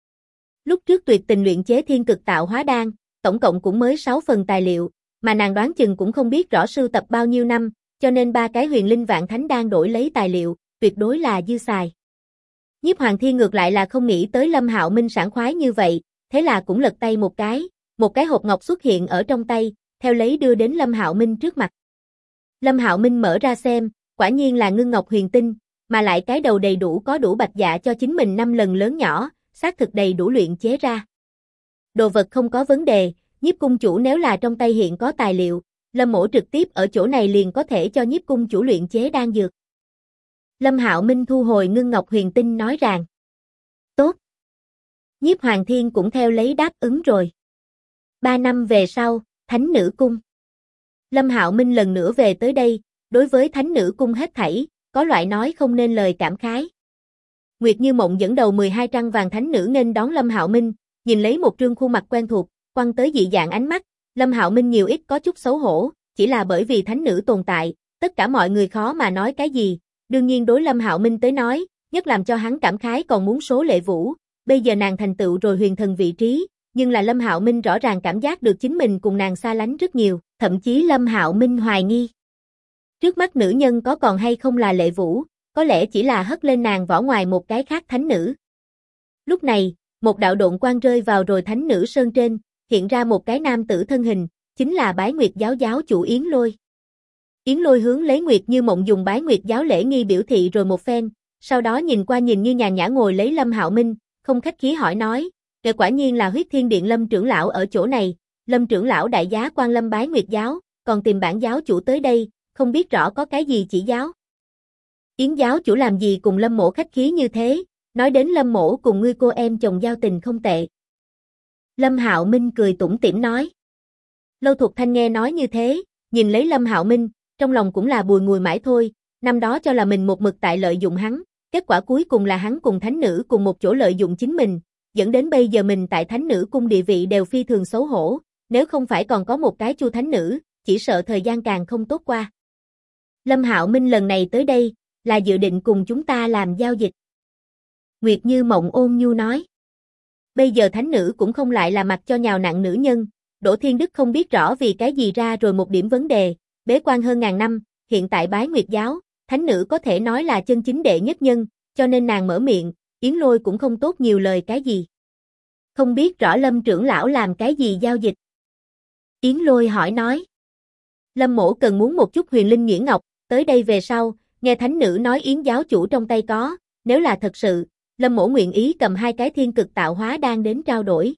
Lúc trước Tuyệt Tình luyện chế Thiên Cực Tạo Hóa đan, tổng cộng cũng mới 6 phần tài liệu, mà nàng đoán chừng cũng không biết rõ sưu tập bao nhiêu năm, cho nên 3 cái Huyền Linh Vạn Thánh đan đổi lấy tài liệu, tuyệt đối là dư xài. Nhiếp Hoàng Thiên ngược lại là không nghĩ tới Lâm Hạo Minh sảng khoái như vậy, thế là cũng lật tay một cái hộp ngọc xuất hiện ở trong tay, theo lấy đưa đến Lâm Hạo Minh trước mặt. Lâm Hạo Minh mở ra xem, quả nhiên là Ngưng Ngọc Huyền Tinh, mà lại cái đầu đầy đủ có đủ bạch dạ cho chính mình 5 lần lớn nhỏ, xác thực đầy đủ luyện chế ra. Đồ vật không có vấn đề, Nhiếp cung chủ nếu là trong tay hiện có tài liệu, Lâm Mỗ trực tiếp ở chỗ này liền có thể cho Nhiếp cung chủ luyện chế đan dược. Lâm Hạo Minh thu hồi Ngưng Ngọc Huyền Tinh nói rằng, tốt. Nhiếp Hoàng Thiên cũng theo lấy đáp ứng rồi. 3 năm về sau, Thánh Nữ Cung. Lâm Hạo Minh lần nữa về tới đây, đối với Thánh Nữ Cung hết thảy, có loại nói không nên lời cảm khái. Nguyệt Như Mộng dẫn đầu 12 trăng vàng thánh nữ nghênh đón Lâm Hạo Minh, nhìn lấy một trương khuôn mặt quen thuộc, quăng tới dị dạng ánh mắt, Lâm Hạo Minh nhiều ít có chút xấu hổ, chỉ là bởi vì thánh nữ tồn tại, tất cả mọi người khó mà nói cái gì, đương nhiên đối Lâm Hạo Minh tới nói, nhất làm cho hắn cảm khái còn muốn số Lệ Vũ, bây giờ nàng thành tựu rồi huyền thần vị trí, nhưng là Lâm Hạo Minh rõ ràng cảm giác được chính mình cùng nàng xa lánh rất nhiều, thậm chí Lâm Hạo Minh hoài nghi. Trước mắt nữ nhân có còn hay không là Lệ Vũ, có lẽ chỉ là hất lên nàng vỏ ngoài một cái khác thánh nữ. Lúc này, một đạo độn quang rơi vào rồi thánh nữ sơn trên, hiện ra một cái nam tử thân hình, chính là Bái Nguyệt giáo giáo chủ Yến Lôi. Yến Lôi hướng lấy Nguyệt Như Mộng dùng Bái Nguyệt giáo lễ nghi biểu thị rồi một phen, sau đó nhìn qua nhìn như nhàn nhã ngồi lấy Lâm Hạo Minh, không khách khí hỏi nói, kể quả nhiên là Huyết Thiên Điện Lâm trưởng lão ở chỗ này, Lâm trưởng lão đại giá quan lâm Bái Nguyệt giáo, còn tìm bản giáo chủ tới đây, không biết rõ có cái gì chỉ giáo. Yến giáo chủ làm gì cùng Lâm mỗ khách khí như thế, nói đến Lâm mỗ cùng ngươi cô em chồng giao tình không tệ. Lâm Hạo Minh cười tủm tỉm nói. Lâu Thục Thanh nghe nói như thế, nhìn lấy Lâm Hạo Minh, trong lòng cũng là bùi ngùi mãi thôi, năm đó cho là mình một mực tại lợi dụng hắn, kết quả cuối cùng là hắn cùng thánh nữ cùng một chỗ lợi dụng chính mình, dẫn đến bây giờ mình tại thánh nữ cung địa vị đều phi thường xấu hổ, nếu không phải còn có một cái Chu thánh nữ, chỉ sợ thời gian càng không tốt qua. Lâm Hạo Minh lần này tới đây, là dự định cùng chúng ta làm giao dịch. Nguyệt Như Mộng ôn nhu nói. Bây giờ thánh nữ cũng không lại là mặt cho nhào nặng nữ nhân, Đỗ Thiên Đức không biết rõ vì cái gì ra rồi một điểm vấn đề, bế quan hơn ngàn năm, hiện tại Bái Nguyệt giáo, thánh nữ có thể nói là chân chính đệ nhất nhân, cho nên nàng mở miệng, Yến Lôi cũng không tốt nhiều lời cái gì. Không biết rõ Lâm trưởng lão làm cái gì giao dịch. Yến Lôi hỏi nói. Lâm mỗ cần muốn một chút huyền linh nhuyễn ngọc, tới đây về sau, nghe thánh nữ nói Yến giáo chủ trong tay có, nếu là thật sự, Lâm mỗ nguyện ý cầm 2 cái thiên cực tạo hóa đan đến trao đổi.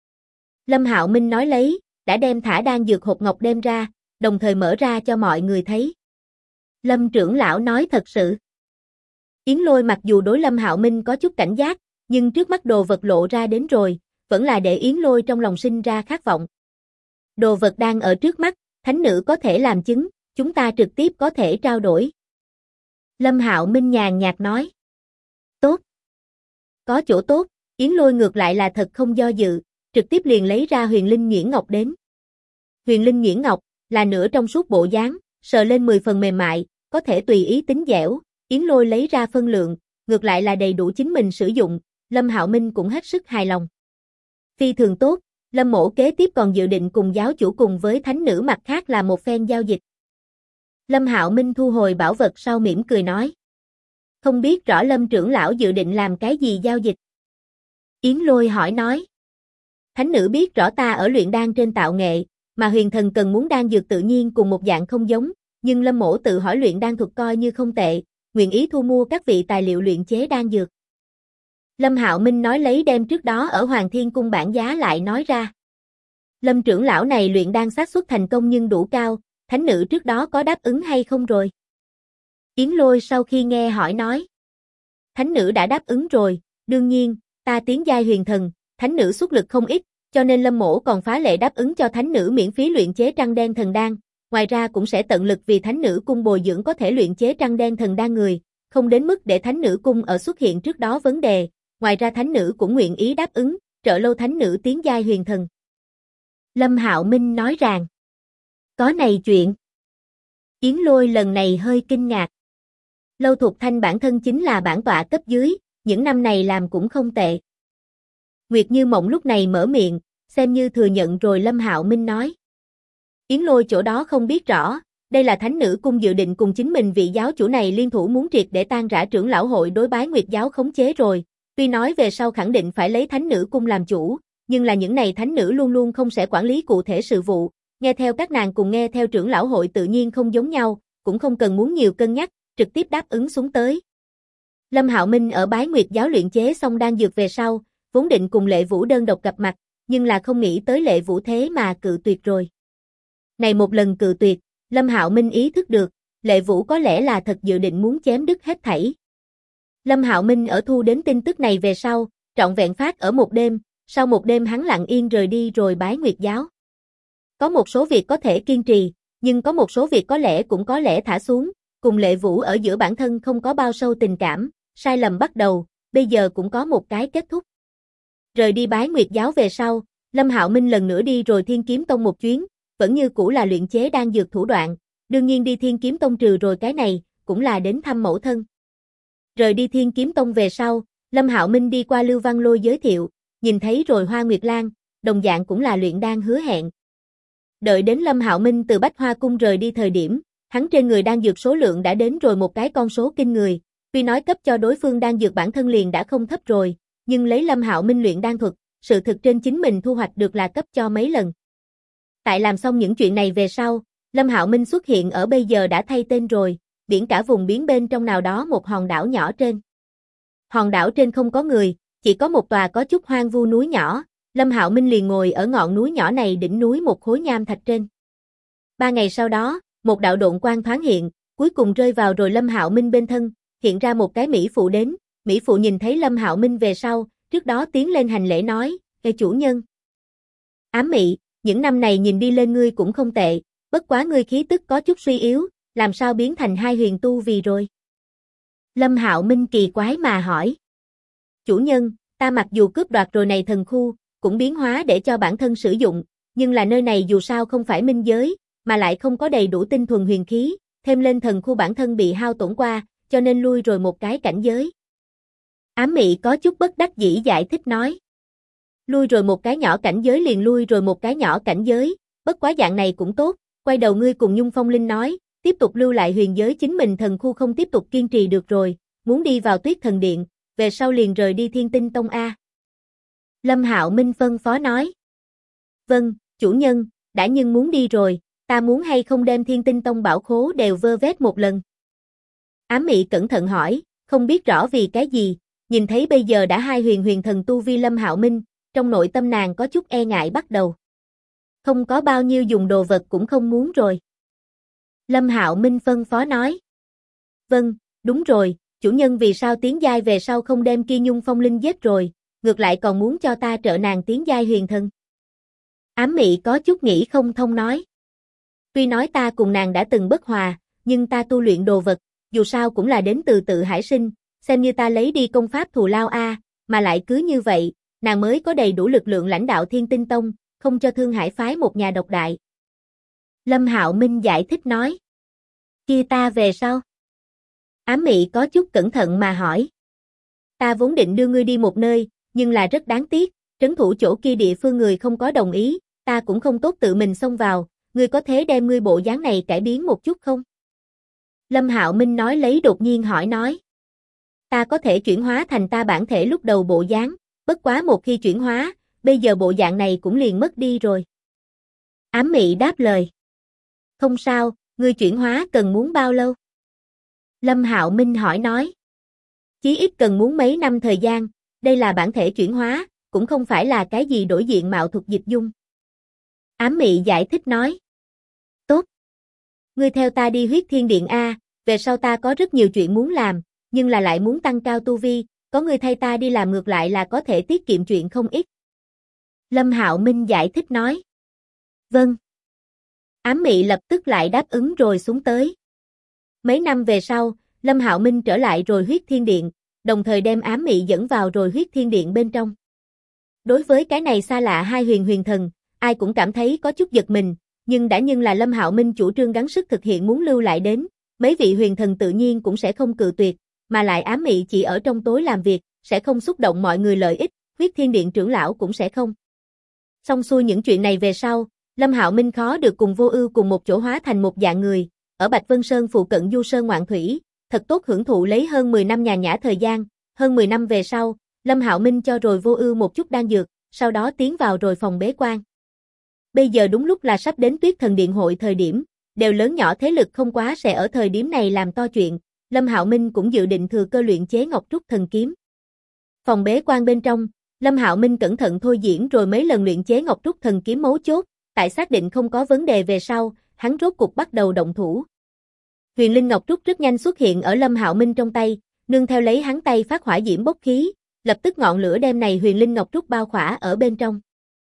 Lâm Hạo Minh nói lấy, đã đem thả đan dược hộp ngọc đem ra, đồng thời mở ra cho mọi người thấy. Lâm trưởng lão nói thật sự. Yến Lôi mặc dù đối Lâm Hạo Minh có chút cảnh giác, nhưng trước mắt đồ vật lộ ra đến rồi, vẫn là để Yến Lôi trong lòng sinh ra khát vọng. Đồ vật đang ở trước mắt, thánh nữ có thể làm chứng, chúng ta trực tiếp có thể trao đổi. Lâm Hạo Minh nhàn nhạt nói. Tốt. Có chỗ tốt, Yến Lôi ngược lại là thật không do dự, trực tiếp liền lấy ra huyền linh nhuyễn ngọc đến. Huyền linh nhuyễn ngọc là nửa trong suốt bộ dáng, sờ lên 10 phần mềm mại, có thể tùy ý tính dẻo, Yến Lôi lấy ra phân lượng, ngược lại là đầy đủ chính mình sử dụng, Lâm Hạo Minh cũng hết sức hài lòng. Phi thường tốt, Lâm mỗ kế tiếp còn dự định cùng giáo chủ cùng với thánh nữ mặt khác là một phen giao dịch. Lâm Hạo Minh thu hồi bảo vật sau mỉm cười nói. Không biết rõ Lâm trưởng lão dự định làm cái gì giao dịch? Yến Lôi hỏi nói. Thánh nữ biết rõ ta ở luyện đan trên tạo nghệ, mà huyền thần cần muốn đan dược tự nhiên cùng một dạng không giống, nhưng Lâm mỗ tự hỏi luyện đan thuật coi như không tệ, nguyện ý thu mua các vị tài liệu luyện chế đan dược. Lâm Hạo Minh nói lấy đem trước đó ở Hoàng Thiên Cung bảng giá lại nói ra. Lâm trưởng lão này luyện đan xác suất thành công nhưng đủ cao, thánh nữ trước đó có đáp ứng hay không rồi? Yến Lôi sau khi nghe hỏi nói. Thánh nữ đã đáp ứng rồi, đương nhiên, ta tiến giai huyền thần, thánh nữ xuất lực không ít, cho nên Lâm mỗ còn phá lệ đáp ứng cho thánh nữ miễn phí luyện chế trăng đen thần đan, ngoài ra cũng sẽ tận lực vì thánh nữ cung bồi dưỡng có thể luyện chế trăng đen thần đan người, không đến mức để thánh nữ cung ở xuất hiện trước đó vấn đề, ngoài ra thánh nữ cũng nguyện ý đáp ứng, trợ lâu thánh nữ tiến giai huyền thần. Lâm Hạo Minh nói rằng, có này chuyện. Yến Lôi lần này hơi kinh ngạc. Lâu Thục Thanh bản thân chính là bản tọa cấp dưới, những năm này làm cũng không tệ. Nguyệt Như Mộng lúc này mở miệng, xem như thừa nhận rồi Lâm Hạo Minh nói. Yến Lôi chỗ đó không biết rõ, đây là thánh nữ cung dự định cùng chính mình vị giáo chủ này liên thủ muốn triệt để tan rã trưởng lão hội đối bái Nguyệt giáo khống chế rồi, tuy nói về sau khẳng định phải lấy thánh nữ cung làm chủ, nhưng là những này thánh nữ luôn luôn không sẽ quản lý cụ thể sự vụ, nghe theo các nàng cùng nghe theo trưởng lão hội tự nhiên không giống nhau, cũng không cần muốn nhiều cân nhắc, trực tiếp đáp ứng xuống tới. Lâm Hạo Minh ở bái Nguyệt giáo luyện chế xong đan dược về sau, vốn định cùng Lệ Vũ đơn độc gặp mặt, nhưng là không nghĩ tới Lệ Vũ thế mà cự tuyệt rồi. Này một lần cự tuyệt, Lâm Hạo Minh ý thức được, Lệ Vũ có lẽ là thật dự định muốn chém đứt hết thảy. Lâm Hạo Minh ở thu đến tin tức này về sau, trọn vẹn phát ở một đêm, sau một đêm hắn lặng yên rời đi rồi bái Nguyệt giáo. Có một số việc có thể kiên trì, nhưng có một số việc có lẽ cũng có lẽ thả xuống, cùng Lệ Vũ ở giữa bản thân không có bao sâu tình cảm, sai lầm bắt đầu, bây giờ cũng có một cái kết thúc. Rời đi bái Nguyệt giáo về sau, Lâm Hạo Minh lần nữa đi rồi Thiên Kiếm Tông một chuyến, vẫn như cũ là luyện chế đan dược thủ đoạn, đương nhiên đi Thiên Kiếm Tông trừ rồi cái này, cũng là đến thăm mẫu thân. Rời đi Thiên Kiếm Tông về sau, Lâm Hạo Minh đi qua Lưu Văn Lôi giới thiệu, nhìn thấy rồi Hoa Nguyệt Lan, đồng dạng cũng là luyện đan hứa hẹn. Đợi đến Lâm Hạo Minh từ Bách Hoa Cung rời đi thời điểm, hắn trên người đan dược số lượng đã đến rồi một cái con số kinh người, tuy nói cấp cho đối phương đan dược bản thân liền đã không thấp rồi, nhưng lấy Lâm Hạo Minh luyện đan thuật, sự thực trên chính mình thu hoạch được là cấp cho mấy lần. Tại làm xong những chuyện này về sau, Lâm Hạo Minh xuất hiện ở bây giờ đã thay tên rồi, biển cả vùng biển bên trong nào đó một hòn đảo nhỏ trên. Hòn đảo trên không có người, chỉ có một tòa có chút hoang vu núi nhỏ, Lâm Hạo Minh liền ngồi ở ngọn núi nhỏ này đỉnh núi một khối nham thạch trên. 3 ngày sau đó, một đạo độn quang thoáng hiện, cuối cùng rơi vào rồi Lâm Hạo Minh bên thân, hiện ra một cái mỹ phụ đến, mỹ phụ nhìn thấy Lâm Hạo Minh về sau, trước đó tiến lên hành lễ nói, "Ê chủ nhân." Ám Mị, những năm này nhìn đi lên ngươi cũng không tệ, bất quá ngươi khí tức có chút suy yếu, làm sao biến thành hai huyền tu vì rồi? Lâm Hạo Minh kỳ quái mà hỏi. Chủ nhân, ta mặc dù cướp đoạt rồi này thần khu, cũng biến hóa để cho bản thân sử dụng, nhưng là nơi này dù sao không phải minh giới, mà lại không có đầy đủ tinh thuần huyền khí, thêm lên thần khu bản thân bị hao tổn qua, cho nên lui rồi một cái cảnh giới. Ám Mị có chút bất đắc dĩ giải thích nói. Lui rồi một cái nhỏ cảnh giới liền lui rồi một cái nhỏ cảnh giới, bất quá dạng này cũng tốt, quay đầu ngươi cùng Nhung Phong Linh nói, tiếp tục lưu lại huyền giới chính mình thần khu không tiếp tục kiên trì được rồi, muốn đi vào Tuyết Thần Điện, về sau liền rời đi Thiên Tinh Tông A. Lâm Hạo Minh phân phó nói. Vâng, chủ nhân, đã nhưng muốn đi rồi, ta muốn hay không đem Thiên Tinh Tông bảo khố đều vơ vét một lần. Ám Mị cẩn thận hỏi, không biết rõ vì cái gì, nhìn thấy bây giờ đã hai huyền thần tu vi Lâm Hạo Minh, trong nội tâm nàng có chút e ngại bắt đầu. Không có bao nhiêu dùng đồ vật cũng không muốn rồi. Lâm Hạo Minh phân phó nói. Vâng, đúng rồi, chủ nhân vì sao tiến giai về sau không đem kia Nhung Phong Linh giết rồi, ngược lại còn muốn cho ta trợ nàng tiến giai huyền thần. Ám Mị có chút nghĩ không thông nói. Tuy nói ta cùng nàng đã từng bất hòa, nhưng ta tu luyện đồ vật, dù sao cũng là đến từ tự hải sinh, xem như ta lấy đi công pháp thù lao a, mà lại cứ như vậy, nàng mới có đầy đủ lực lượng lãnh đạo Thiên Tinh Tông, không cho Thương Hải phái một nhà độc đại. Lâm Hạo Minh giải thích nói. Kia ta về sau? Ám Mị có chút cẩn thận mà hỏi. Ta vốn định đưa ngươi đi một nơi, nhưng là rất đáng tiếc, trấn thủ chỗ kia địa phương người không có đồng ý, ta cũng không tốt tự mình xông vào, ngươi có thể đem ngươi bộ dáng này cải biến một chút không? Lâm Hạo Minh nói lấy đột nhiên hỏi nói. Ta có thể chuyển hóa thành ta bản thể lúc đầu bộ dáng, bất quá một khi chuyển hóa, bây giờ bộ dạng này cũng liền mất đi rồi. Ám Mị đáp lời. Không sao, ngươi chuyển hóa cần muốn bao lâu? Lâm Hạo Minh hỏi nói. Chí ít cần muốn mấy năm thời gian, đây là bản thể chuyển hóa, cũng không phải là cái gì đổi diện mạo thuật dịch dung. Ám Mị giải thích nói. Tốt. Ngươi theo ta đi Huyết Thiên Điện A, về sau ta có rất nhiều chuyện muốn làm, nhưng là lại muốn tăng cao tu vi, có ngươi thay ta đi làm ngược lại là có thể tiết kiệm chuyện không ít. Lâm Hạo Minh giải thích nói. Vâng. Ám Mị lập tức lại đáp ứng rồi xuống tới. Mấy năm về sau, Lâm Hạo Minh trở lại rồi Huyết Thiên Điện, đồng thời đem Ám Mị dẫn vào rồi Huyết Thiên Điện bên trong. Đối với cái này xa lạ hai huyền thần, ai cũng cảm thấy có chút giật mình, nhưng là Lâm Hạo Minh chủ trương gắng sức thực hiện muốn lưu lại đến, mấy vị huyền thần tự nhiên cũng sẽ không cự tuyệt, mà lại Ám Mị chỉ ở trong tối làm việc, sẽ không xúc động mọi người lợi ích, Huyết Thiên Điện trưởng lão cũng sẽ không. Xong xuôi những chuyện này về sau, Lâm Hạo Minh khó được cùng Vô Ưu cùng một chỗ hóa thành một dạng người, ở Bạch Vân Sơn phụ cận du sơn ngoạn thủy, thật tốt hưởng thụ lấy hơn 10 năm nhàn nhã thời gian, hơn 10 năm về sau, Lâm Hạo Minh cho rồi Vô Ưu một chút đan dược, sau đó tiến vào rồi phòng bế quan. Bây giờ đúng lúc là sắp đến Tuyết Thần Điện hội thời điểm, đều lớn nhỏ thế lực không quá sẽ ở thời điểm này làm to chuyện, Lâm Hạo Minh cũng dự định thừa cơ luyện chế Ngọc Trúc Thần Kiếm. Phòng bế quan bên trong, Lâm Hạo Minh cẩn thận thôi diễn rồi mấy lần luyện chế Ngọc Trúc Thần Kiếm mấu chốt, tại xác định không có vấn đề về sau, hắn rốt cục bắt đầu động thủ. Huyền Linh Ngọc Trúc rất nhanh xuất hiện ở Lâm Hạo Minh trong tay, nương theo lấy hắn tay phát hỏa diễm bốc khí, lập tức ngọn lửa đem này Huyền Linh Ngọc Trúc bao khỏa ở bên trong.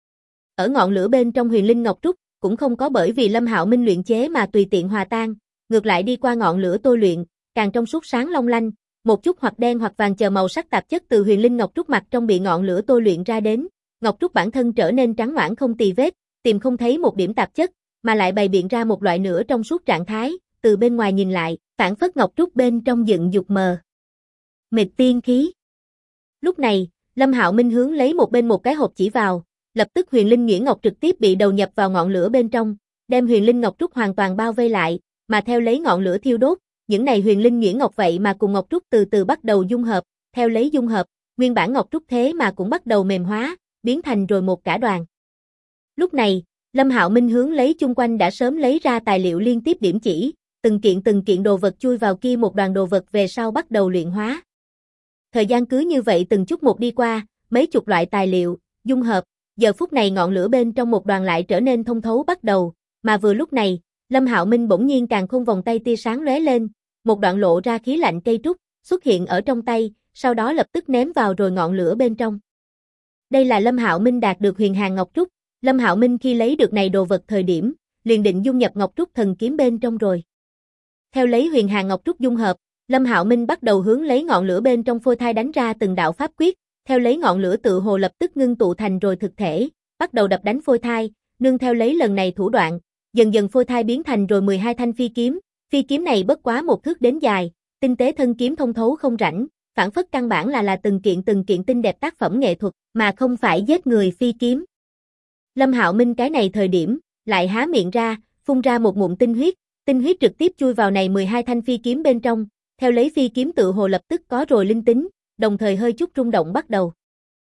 Ở ngọn lửa bên trong Huyền Linh Ngọc Trúc, cũng không có bởi vì Lâm Hạo Minh luyện chế mà tùy tiện hòa tan, ngược lại đi qua ngọn lửa tôi luyện, càng trong suốt sáng long lanh, một chút hoặc đen hoặc vàng chờ màu sắc tạp chất từ Huyền Linh Ngọc Trúc mặt trong bị ngọn lửa tôi luyện ra đến, Ngọc Trúc bản thân trở nên trắng ngoãn không tì vết, tìm không thấy một điểm tạp chất, mà lại bày biện ra một loại nửa trong suốt trạng thái, từ bên ngoài nhìn lại, phản phất Ngọc Trúc bên trong dựng dục mờ mịt tiên khí. Lúc này, Lâm Hạo Minh hướng lấy một bên một cái hộp chỉ vào, lập tức Huyền Linh Nhuyễn Ngọc trực tiếp bị đầu nhập vào ngọn lửa bên trong, đem Huyền Linh Ngọc Trúc hoàn toàn bao vây lại, mà theo lấy ngọn lửa thiêu đốt, những này Huyền Linh Nhuyễn Ngọc vậy mà cùng Ngọc Trúc từ từ bắt đầu dung hợp, theo lấy dung hợp, nguyên bản Ngọc Trúc thế mà cũng bắt đầu mềm hóa, biến thành rồi một cả đoàn. Lúc này, Lâm Hạo Minh hướng lấy chung quanh đã sớm lấy ra tài liệu liên tiếp điểm chỉ, từng kiện đồ vật chui vào kia một đoàn đồ vật về sau bắt đầu luyện hóa. Thời gian cứ như vậy từng chút một đi qua, mấy chục loại tài liệu, dung hợp, giờ phút này ngọn lửa bên trong một đoàn lại trở nên thông thấu bắt đầu, mà vừa lúc này, Lâm Hạo Minh bỗng nhiên càng khôn vòng tay tia sáng lóe lên, một đoạn lộ ra khí lạnh cây trúc, xuất hiện ở trong tay, sau đó lập tức ném vào rồi ngọn lửa bên trong. Đây là Lâm Hạo Minh đạt được Huyền Hàn Ngọc Trúc, Lâm Hạo Minh khi lấy được này đồ vật thời điểm, liền định dung nhập Ngọc Trúc Thần Kiếm bên trong rồi. Theo lấy Huyền Hàn Ngọc Trúc dung hợp, Lâm Hạo Minh bắt đầu hướng lấy ngọn lửa bên trong phôi thai đánh ra từng đạo pháp quyết, theo lấy ngọn lửa tự hồ lập tức ngưng tụ thành rồi thực thể, bắt đầu đập đánh phôi thai, nương theo lấy lần này thủ đoạn, dần dần phôi thai biến thành rồi 12 thanh phi kiếm này bất quá một thước đến dài, tinh tế thân kiếm thông thấu không rãnh, phản phất căn bản là từng kiện tinh đẹp tác phẩm nghệ thuật, mà không phải giết người phi kiếm. Lâm Hạo Minh cái này thời điểm, lại há miệng ra, phun ra một ngụm tinh huyết trực tiếp chui vào này 12 thanh phi kiếm bên trong, theo lấy phi kiếm tự hồ lập tức có rồi linh tính, đồng thời hơi chút rung động bắt đầu.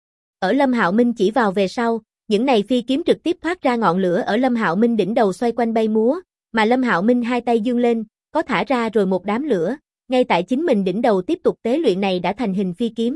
Ở Lâm Hạo Minh chỉ vào về sau, những này phi kiếm trực tiếp thoát ra ngọn lửa ở Lâm Hạo Minh đỉnh đầu xoay quanh bay múa, mà Lâm Hạo Minh hai tay dương lên, có thả ra rồi một đám lửa, ngay tại chính mình đỉnh đầu tiếp tục tế luyện này đã thành hình phi kiếm.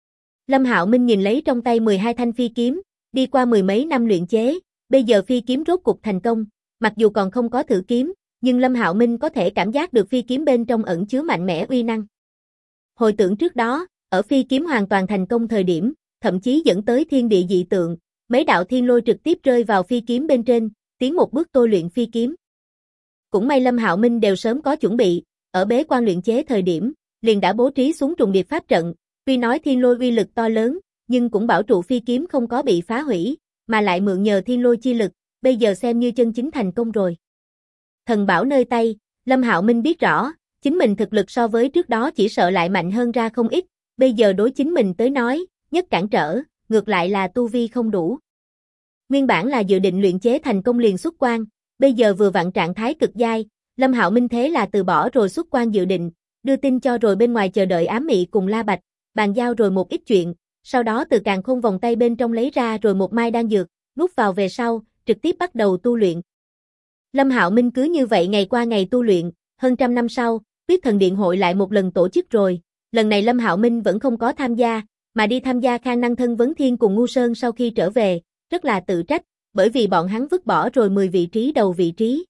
Lâm Hạo Minh nhìn lấy trong tay 12 thanh phi kiếm, đi qua mười mấy năm luyện chế, bây giờ phi kiếm rốt cục thành công, mặc dù còn không có thử kiếm, nhưng Lâm Hạo Minh có thể cảm giác được phi kiếm bên trong ẩn chứa mạnh mẽ uy năng. Hồi tưởng trước đó, ở phi kiếm hoàn toàn thành công thời điểm, thậm chí dẫn tới thiên địa dị tượng, mấy đạo thiên lôi trực tiếp rơi vào phi kiếm bên trên, tiến một bước tôi luyện phi kiếm. Cũng may Lâm Hạo Minh đều sớm có chuẩn bị, ở bế quan luyện chế thời điểm, liền đã bố trí xuống trùng điệp pháp trận, tuy nói thiên lôi uy lực to lớn, nhưng cũng bảo trụ phi kiếm không có bị phá hủy, mà lại mượn nhờ thiên lôi chi lực, bây giờ xem như chân chính thành công rồi. Thần bảo nơi tay, Lâm Hạo Minh biết rõ, chính mình thực lực so với trước đó chỉ sợ lại mạnh hơn ra không ít, bây giờ đối chính mình tới nói, nhất cản trở, ngược lại là tu vi không đủ. Nguyên bản là dự định luyện chế thành công liền xuất quan, bây giờ vừa vặn trạng thái cực giai, Lâm Hạo Minh thế là từ bỏ rồi xuất quan dự định, đưa tin cho rồi bên ngoài chờ đợi Ám Mị cùng La Bạch, bàn giao rồi một ít chuyện, sau đó từ càn khôn vòng tay bên trong lấy ra rồi một mai đan dược, nuốt vào về sau, trực tiếp bắt đầu tu luyện. Lâm Hạo Minh cứ như vậy ngày qua ngày tu luyện, hơn trăm năm sau, Tuyết Thần Điện hội lại một lần tổ chức rồi, lần này Lâm Hạo Minh vẫn không có tham gia, mà đi tham gia Khang Năng Thân Vấn Thiên cùng Ngu Sơn sau khi trở về, rất là tự trách, bởi vì bọn hắn vứt bỏ rồi 10 vị trí đầu vị trí.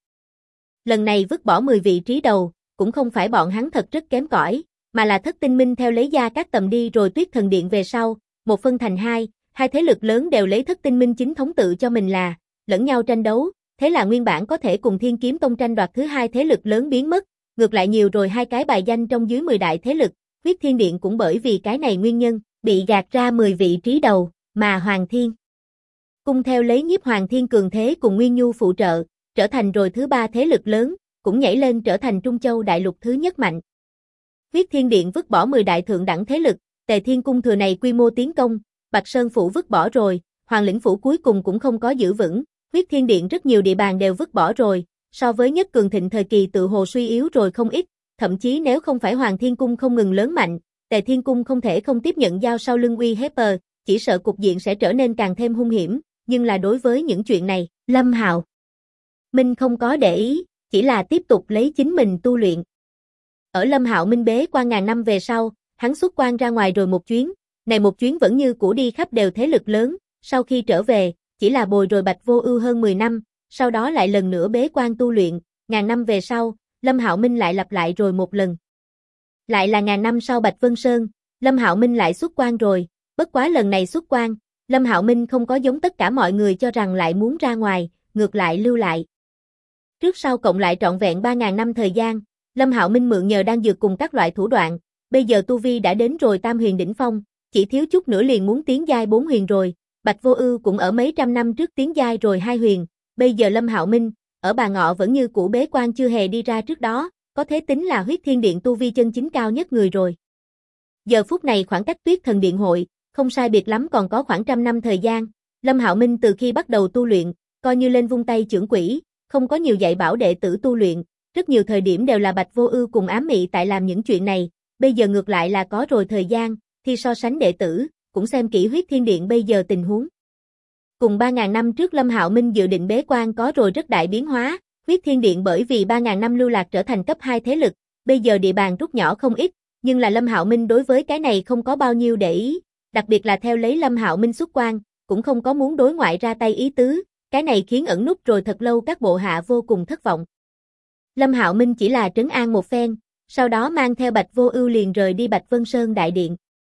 Lần này vứt bỏ 10 vị trí đầu, cũng không phải bọn hắn thật rất kém cỏi, mà là Thất Tinh Minh theo lấy Gia Cát Tầm đi rồi Tuyết Thần Điện về sau, một phân thành hai thế lực lớn đều lấy Thất Tinh Minh chính thống tự cho mình là, lẫn nhau tranh đấu, thế là nguyên bản có thể cùng Thiên Kiếm Tông tranh đoạt thứ hai thế lực lớn biến mất, ngược lại nhiều rồi hai cái bài danh trong dưới 10 đại thế lực, Huyết Thiên Điện cũng bởi vì cái này nguyên nhân, bị gạt ra 10 vị trí đầu, mà Hoàng Thiên Cung theo lấy Nhiếp Hoàng Thiên cường thế cùng Nguyên Nhu phụ trợ, trở thành rồi thứ ba thế lực lớn, cũng nhảy lên trở thành Trung Châu đại lục thứ nhất mạnh. Huyết Thiên Điện vứt bỏ 10 đại thượng đẳng thế lực, Tề Thiên Cung thừa này quy mô tiến công, Bạch Sơn Phủ vứt bỏ rồi, Hoàng Lĩnh Phủ cuối cùng cũng không có giữ vững, Huyết Thiên Điện rất nhiều địa bàn đều vứt bỏ rồi, so với nhất cường thịnh thời kỳ tự hồ suy yếu rồi không ít, thậm chí nếu không phải Hoàng Thiên Cung không ngừng lớn mạnh, Tề Thiên Cung không thể không tiếp nhận giao sau lưng uy hiếp, chỉ sợ cục diện sẽ trở nên càng thêm hung hiểm, nhưng là đối với những chuyện này, Lâm Hạo Minh không có để ý, chỉ là tiếp tục lấy chính mình tu luyện. Ở Lâm Hạo Minh bế quan ngàn năm về sau, hắn xuất quan ra ngoài rồi một chuyến, này một chuyến vẫn như cũ đi khắp đều thế lực lớn, sau khi trở về, chỉ là bồi rồi Bạch Vô Ưu hơn 10 năm, sau đó lại lần nữa bế quan tu luyện, ngàn năm về sau, Lâm Hạo Minh lại lặp lại rồi một lần. Lại là ngàn năm sau Bạch Vân Sơn, Lâm Hạo Minh lại xuất quan rồi, bất quá lần này xuất quan, Lâm Hạo Minh không có giống tất cả mọi người cho rằng lại muốn ra ngoài, ngược lại lưu lại. Trước sau cộng lại trọn vẹn 3.000 năm thời gian, Lâm Hạo Minh mượn nhờ đan dược cùng các loại thủ đoạn, bây giờ tu vi đã đến rồi Tam Huyền đỉnh phong, chỉ thiếu chút nữa liền muốn tiến giai 4 huyền rồi, Bạch Vô Ưu cũng ở mấy trăm năm trước tiến giai rồi 2 huyền, bây giờ Lâm Hạo Minh, ở Bà Ngọ vẫn như cũ bế quan chưa hề đi ra trước đó, có thể tính là Huyết Thiên Điện tu vi chân chính cao nhất người rồi. Giờ phút này khoảng cách Tuyết Thần Điện hội, không sai biệt lắm còn có khoảng trăm năm thời gian, Lâm Hạo Minh từ khi bắt đầu tu luyện, coi như lên vung tay chưởng quỷ, không có nhiều dạy bảo đệ tử tu luyện, rất nhiều thời điểm đều là Bạch Vô Ưu cùng Ám Mị tại làm những chuyện này, bây giờ ngược lại là có rồi thời gian, thì so sánh đệ tử, cũng xem kỹ Huyết Thiên Điện bây giờ tình huống. Cùng 3.000 năm trước Lâm Hạo Minh dự định bế quan có rồi rất đại biến hóa, Huyết Thiên Điện bởi vì 3.000 năm lưu lạc trở thành cấp 2 thế lực, bây giờ địa bàn rút nhỏ không ít, nhưng là Lâm Hạo Minh đối với cái này không có bao nhiêu để ý, đặc biệt là theo lấy Lâm Hạo Minh xuất quan, cũng không có muốn đối ngoại ra tay ý tứ, cái này khiến ẩn núp rồi thật lâu các bộ hạ vô cùng thất vọng. Lâm Hạo Minh chỉ là trấn an một phen, sau đó mang theo Bạch Vô Ưu liền rời đi Bạch Vân Sơn đại điện.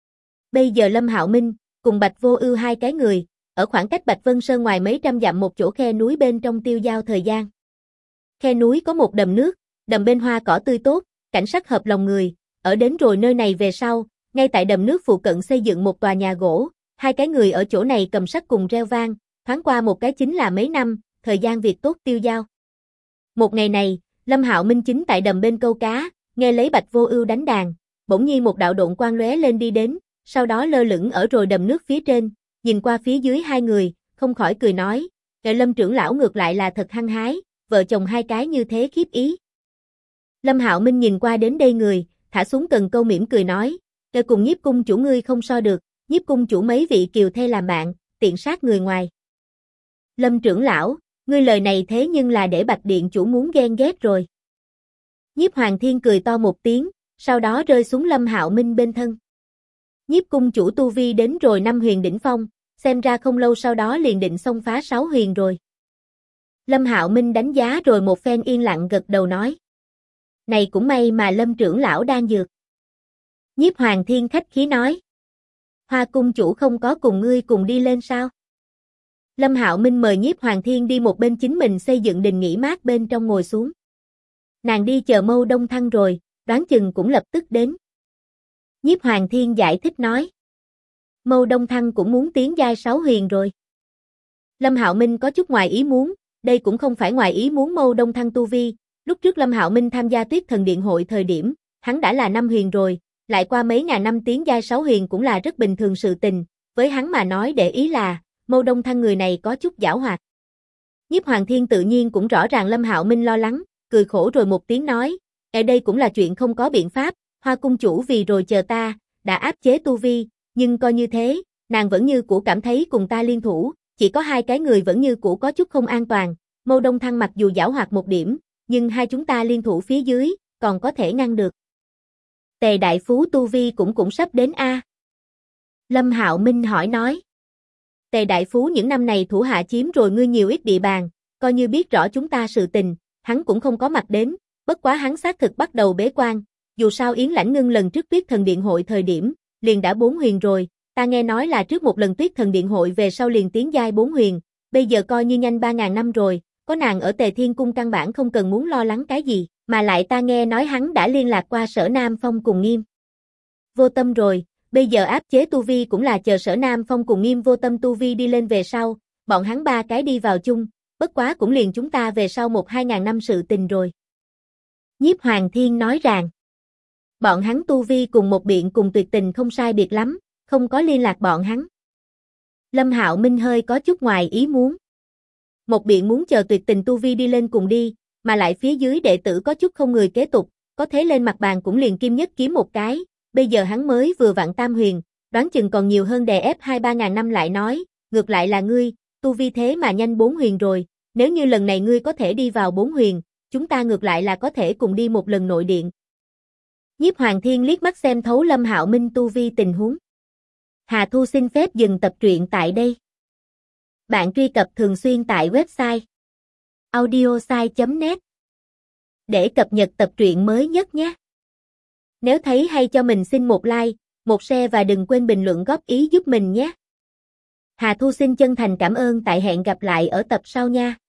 Bây giờ Lâm Hạo Minh cùng Bạch Vô Ưu hai cái người, ở khoảng cách Bạch Vân Sơn ngoài mấy trăm dặm một chỗ khe núi bên trong tiêu giao thời gian. Khe núi có một đầm nước, đầm bên hoa cỏ tươi tốt, cảnh sắc hợp lòng người, ở đến rồi nơi này về sau, ngay tại đầm nước phụ cận xây dựng một tòa nhà gỗ, hai cái người ở chỗ này cầm sắt cùng reo vang, thoáng qua một cái chính là mấy năm, thời gian việc tốt tiêu giao. Một ngày này, Lâm Hạo Minh chính tại đầm bên câu cá, nghe lấy Bạch Vô Ưu đánh đàn, bỗng nhiên một đạo độn quang lóe lên đi đến, sau đó lơ lửng ở rồi đầm nước phía trên, nhìn qua phía dưới hai người, không khỏi cười nói, Lâm trưởng lão ngược lại là thật hăng hái, vợ chồng hai cái như thế khiếp ý. Lâm Hạo Minh nhìn qua đến đây người, thả xuống cần câu mỉm cười nói, cùng Nhiếp cung chủ ngươi không so được, Nhiếp cung chủ mấy vị kiều thê làm bạn, tiện sát người ngoài. Lâm trưởng lão, ngươi lời này thế nhưng là để Bạch điện chủ muốn ghen ghét rồi. Nhiếp Hoàng Thiên cười to một tiếng, sau đó rơi xuống Lâm Hạo Minh bên thân. Nhiếp cung chủ tu vi đến rồi 5 huyền đỉnh phong, xem ra không lâu sau đó liền định xông phá 6 huyền rồi. Lâm Hạo Minh đánh giá rồi một phen yên lặng gật đầu nói. Này cũng may mà Lâm trưởng lão đang dược. Nhiếp Hoàng Thiên khách khí nói. Hoa cung chủ không có cùng ngươi cùng đi lên sao? Lâm Hạo Minh mời Nhiếp Hoàng Thiên đi một bên chính mình xây dựng đình nghỉ mát bên trong ngồi xuống. Nàng đi chờ Mâu Đông Thăng rồi, đoán chừng cũng lập tức đến. Nhiếp Hoàng Thiên giải thích nói. Mâu Đông Thăng cũng muốn tiến giai 6 huyền rồi. Lâm Hạo Minh có chút ngoài ý muốn, đây cũng không phải ngoài ý muốn Mâu Đông Thăng tu vi. Lúc trước Lâm Hạo Minh tham gia Tuyết Thần Điện hội thời điểm, hắn đã là 5 huyền rồi, lại qua mấy ngàn năm tiến giai 6 huyền cũng là rất bình thường sự tình, với hắn mà nói để ý là, Mâu Đông Thăng người này có chút giảo hoạt. Nhiếp Hoàng Thiên tự nhiên cũng rõ ràng Lâm Hạo Minh lo lắng, cười khổ rồi một tiếng nói, ở đây cũng là chuyện không có biện pháp, Hoa cung chủ vì rồi chờ ta, đã áp chế tu vi, nhưng coi như thế, nàng vẫn như cũ cảm thấy cùng ta liên thủ, chỉ có hai cái người vẫn như cũ có chút không an toàn, Mâu Đông Thăng mặc dù giảo hoạt một điểm, nhưng hai chúng ta liên thủ phía dưới, còn có thể ngăn được. Tề đại phú tu vi cũng sắp đến a. Lâm Hạo Minh hỏi nói. Tề đại phú những năm này thủ hạ chiếm rồi ngươi nhiều ít địa bàn, coi như biết rõ chúng ta sự tình, hắn cũng không có mặt đến, bất quá hắn xác thực bắt đầu bế quan, dù sao Yến Lãnh Ngưng lần trước Tuyết Thần Điện hội thời điểm, liền đã 4 huyền rồi, ta nghe nói là trước một lần Tuyết Thần Điện hội về sau liền tiến giai 4 huyền, bây giờ coi như nhanh 3.000 năm rồi, có nàng ở Tề Thiên Cung căn bản không cần muốn lo lắng cái gì, mà lại ta nghe nói hắn đã liên lạc qua Sở Nam Phong cùng Nghiêm Vô Tâm rồi, bây giờ áp chế tu vi cũng là chờ Sở Nam Phong cùng Nghiêm Vô Tâm tu vi đi lên về sau, bọn hắn ba cái đi vào chung, bất quá cũng liền chúng ta về sau 1-2 ngàn năm sự tình rồi. Nhiếp Hoàng Thiên nói rằng, bọn hắn tu vi cùng một biện cùng Tuyệt Tình không sai biệt lắm, không có liên lạc bọn hắn. Lâm Hạo Minh hơi có chút ngoài ý muốn. Một biện muốn chờ Tuyệt Tình tu vi đi lên cùng đi, mà lại phía dưới đệ tử có chút không người kế tục, có thế lên mặt bàn cũng liền kim nhất kiếm một cái, bây giờ hắn mới vừa vặn tam huyền, đoán chừng còn nhiều hơn đè ép 2-3 ngàn năm lại nói, ngược lại là ngươi, tu vi thế mà nhanh 4 huyền rồi, nếu như lần này ngươi có thể đi vào 4 huyền, chúng ta ngược lại là có thể cùng đi một lần nội điện. Nhiếp Hoàng Thiên liếc mắt xem thấu Lâm Hạo Minh tu vi tình huống. Hà Thu xin phép dừng tập truyện tại đây. Bạn truy cập thường xuyên tại website audiosai.net để cập nhật tập truyện mới nhất nhé. Nếu thấy hay cho mình xin một like, một share và đừng quên bình luận góp ý giúp mình nhé. Hà Thu xin chân thành cảm ơn, tại hẹn gặp lại ở tập sau nha.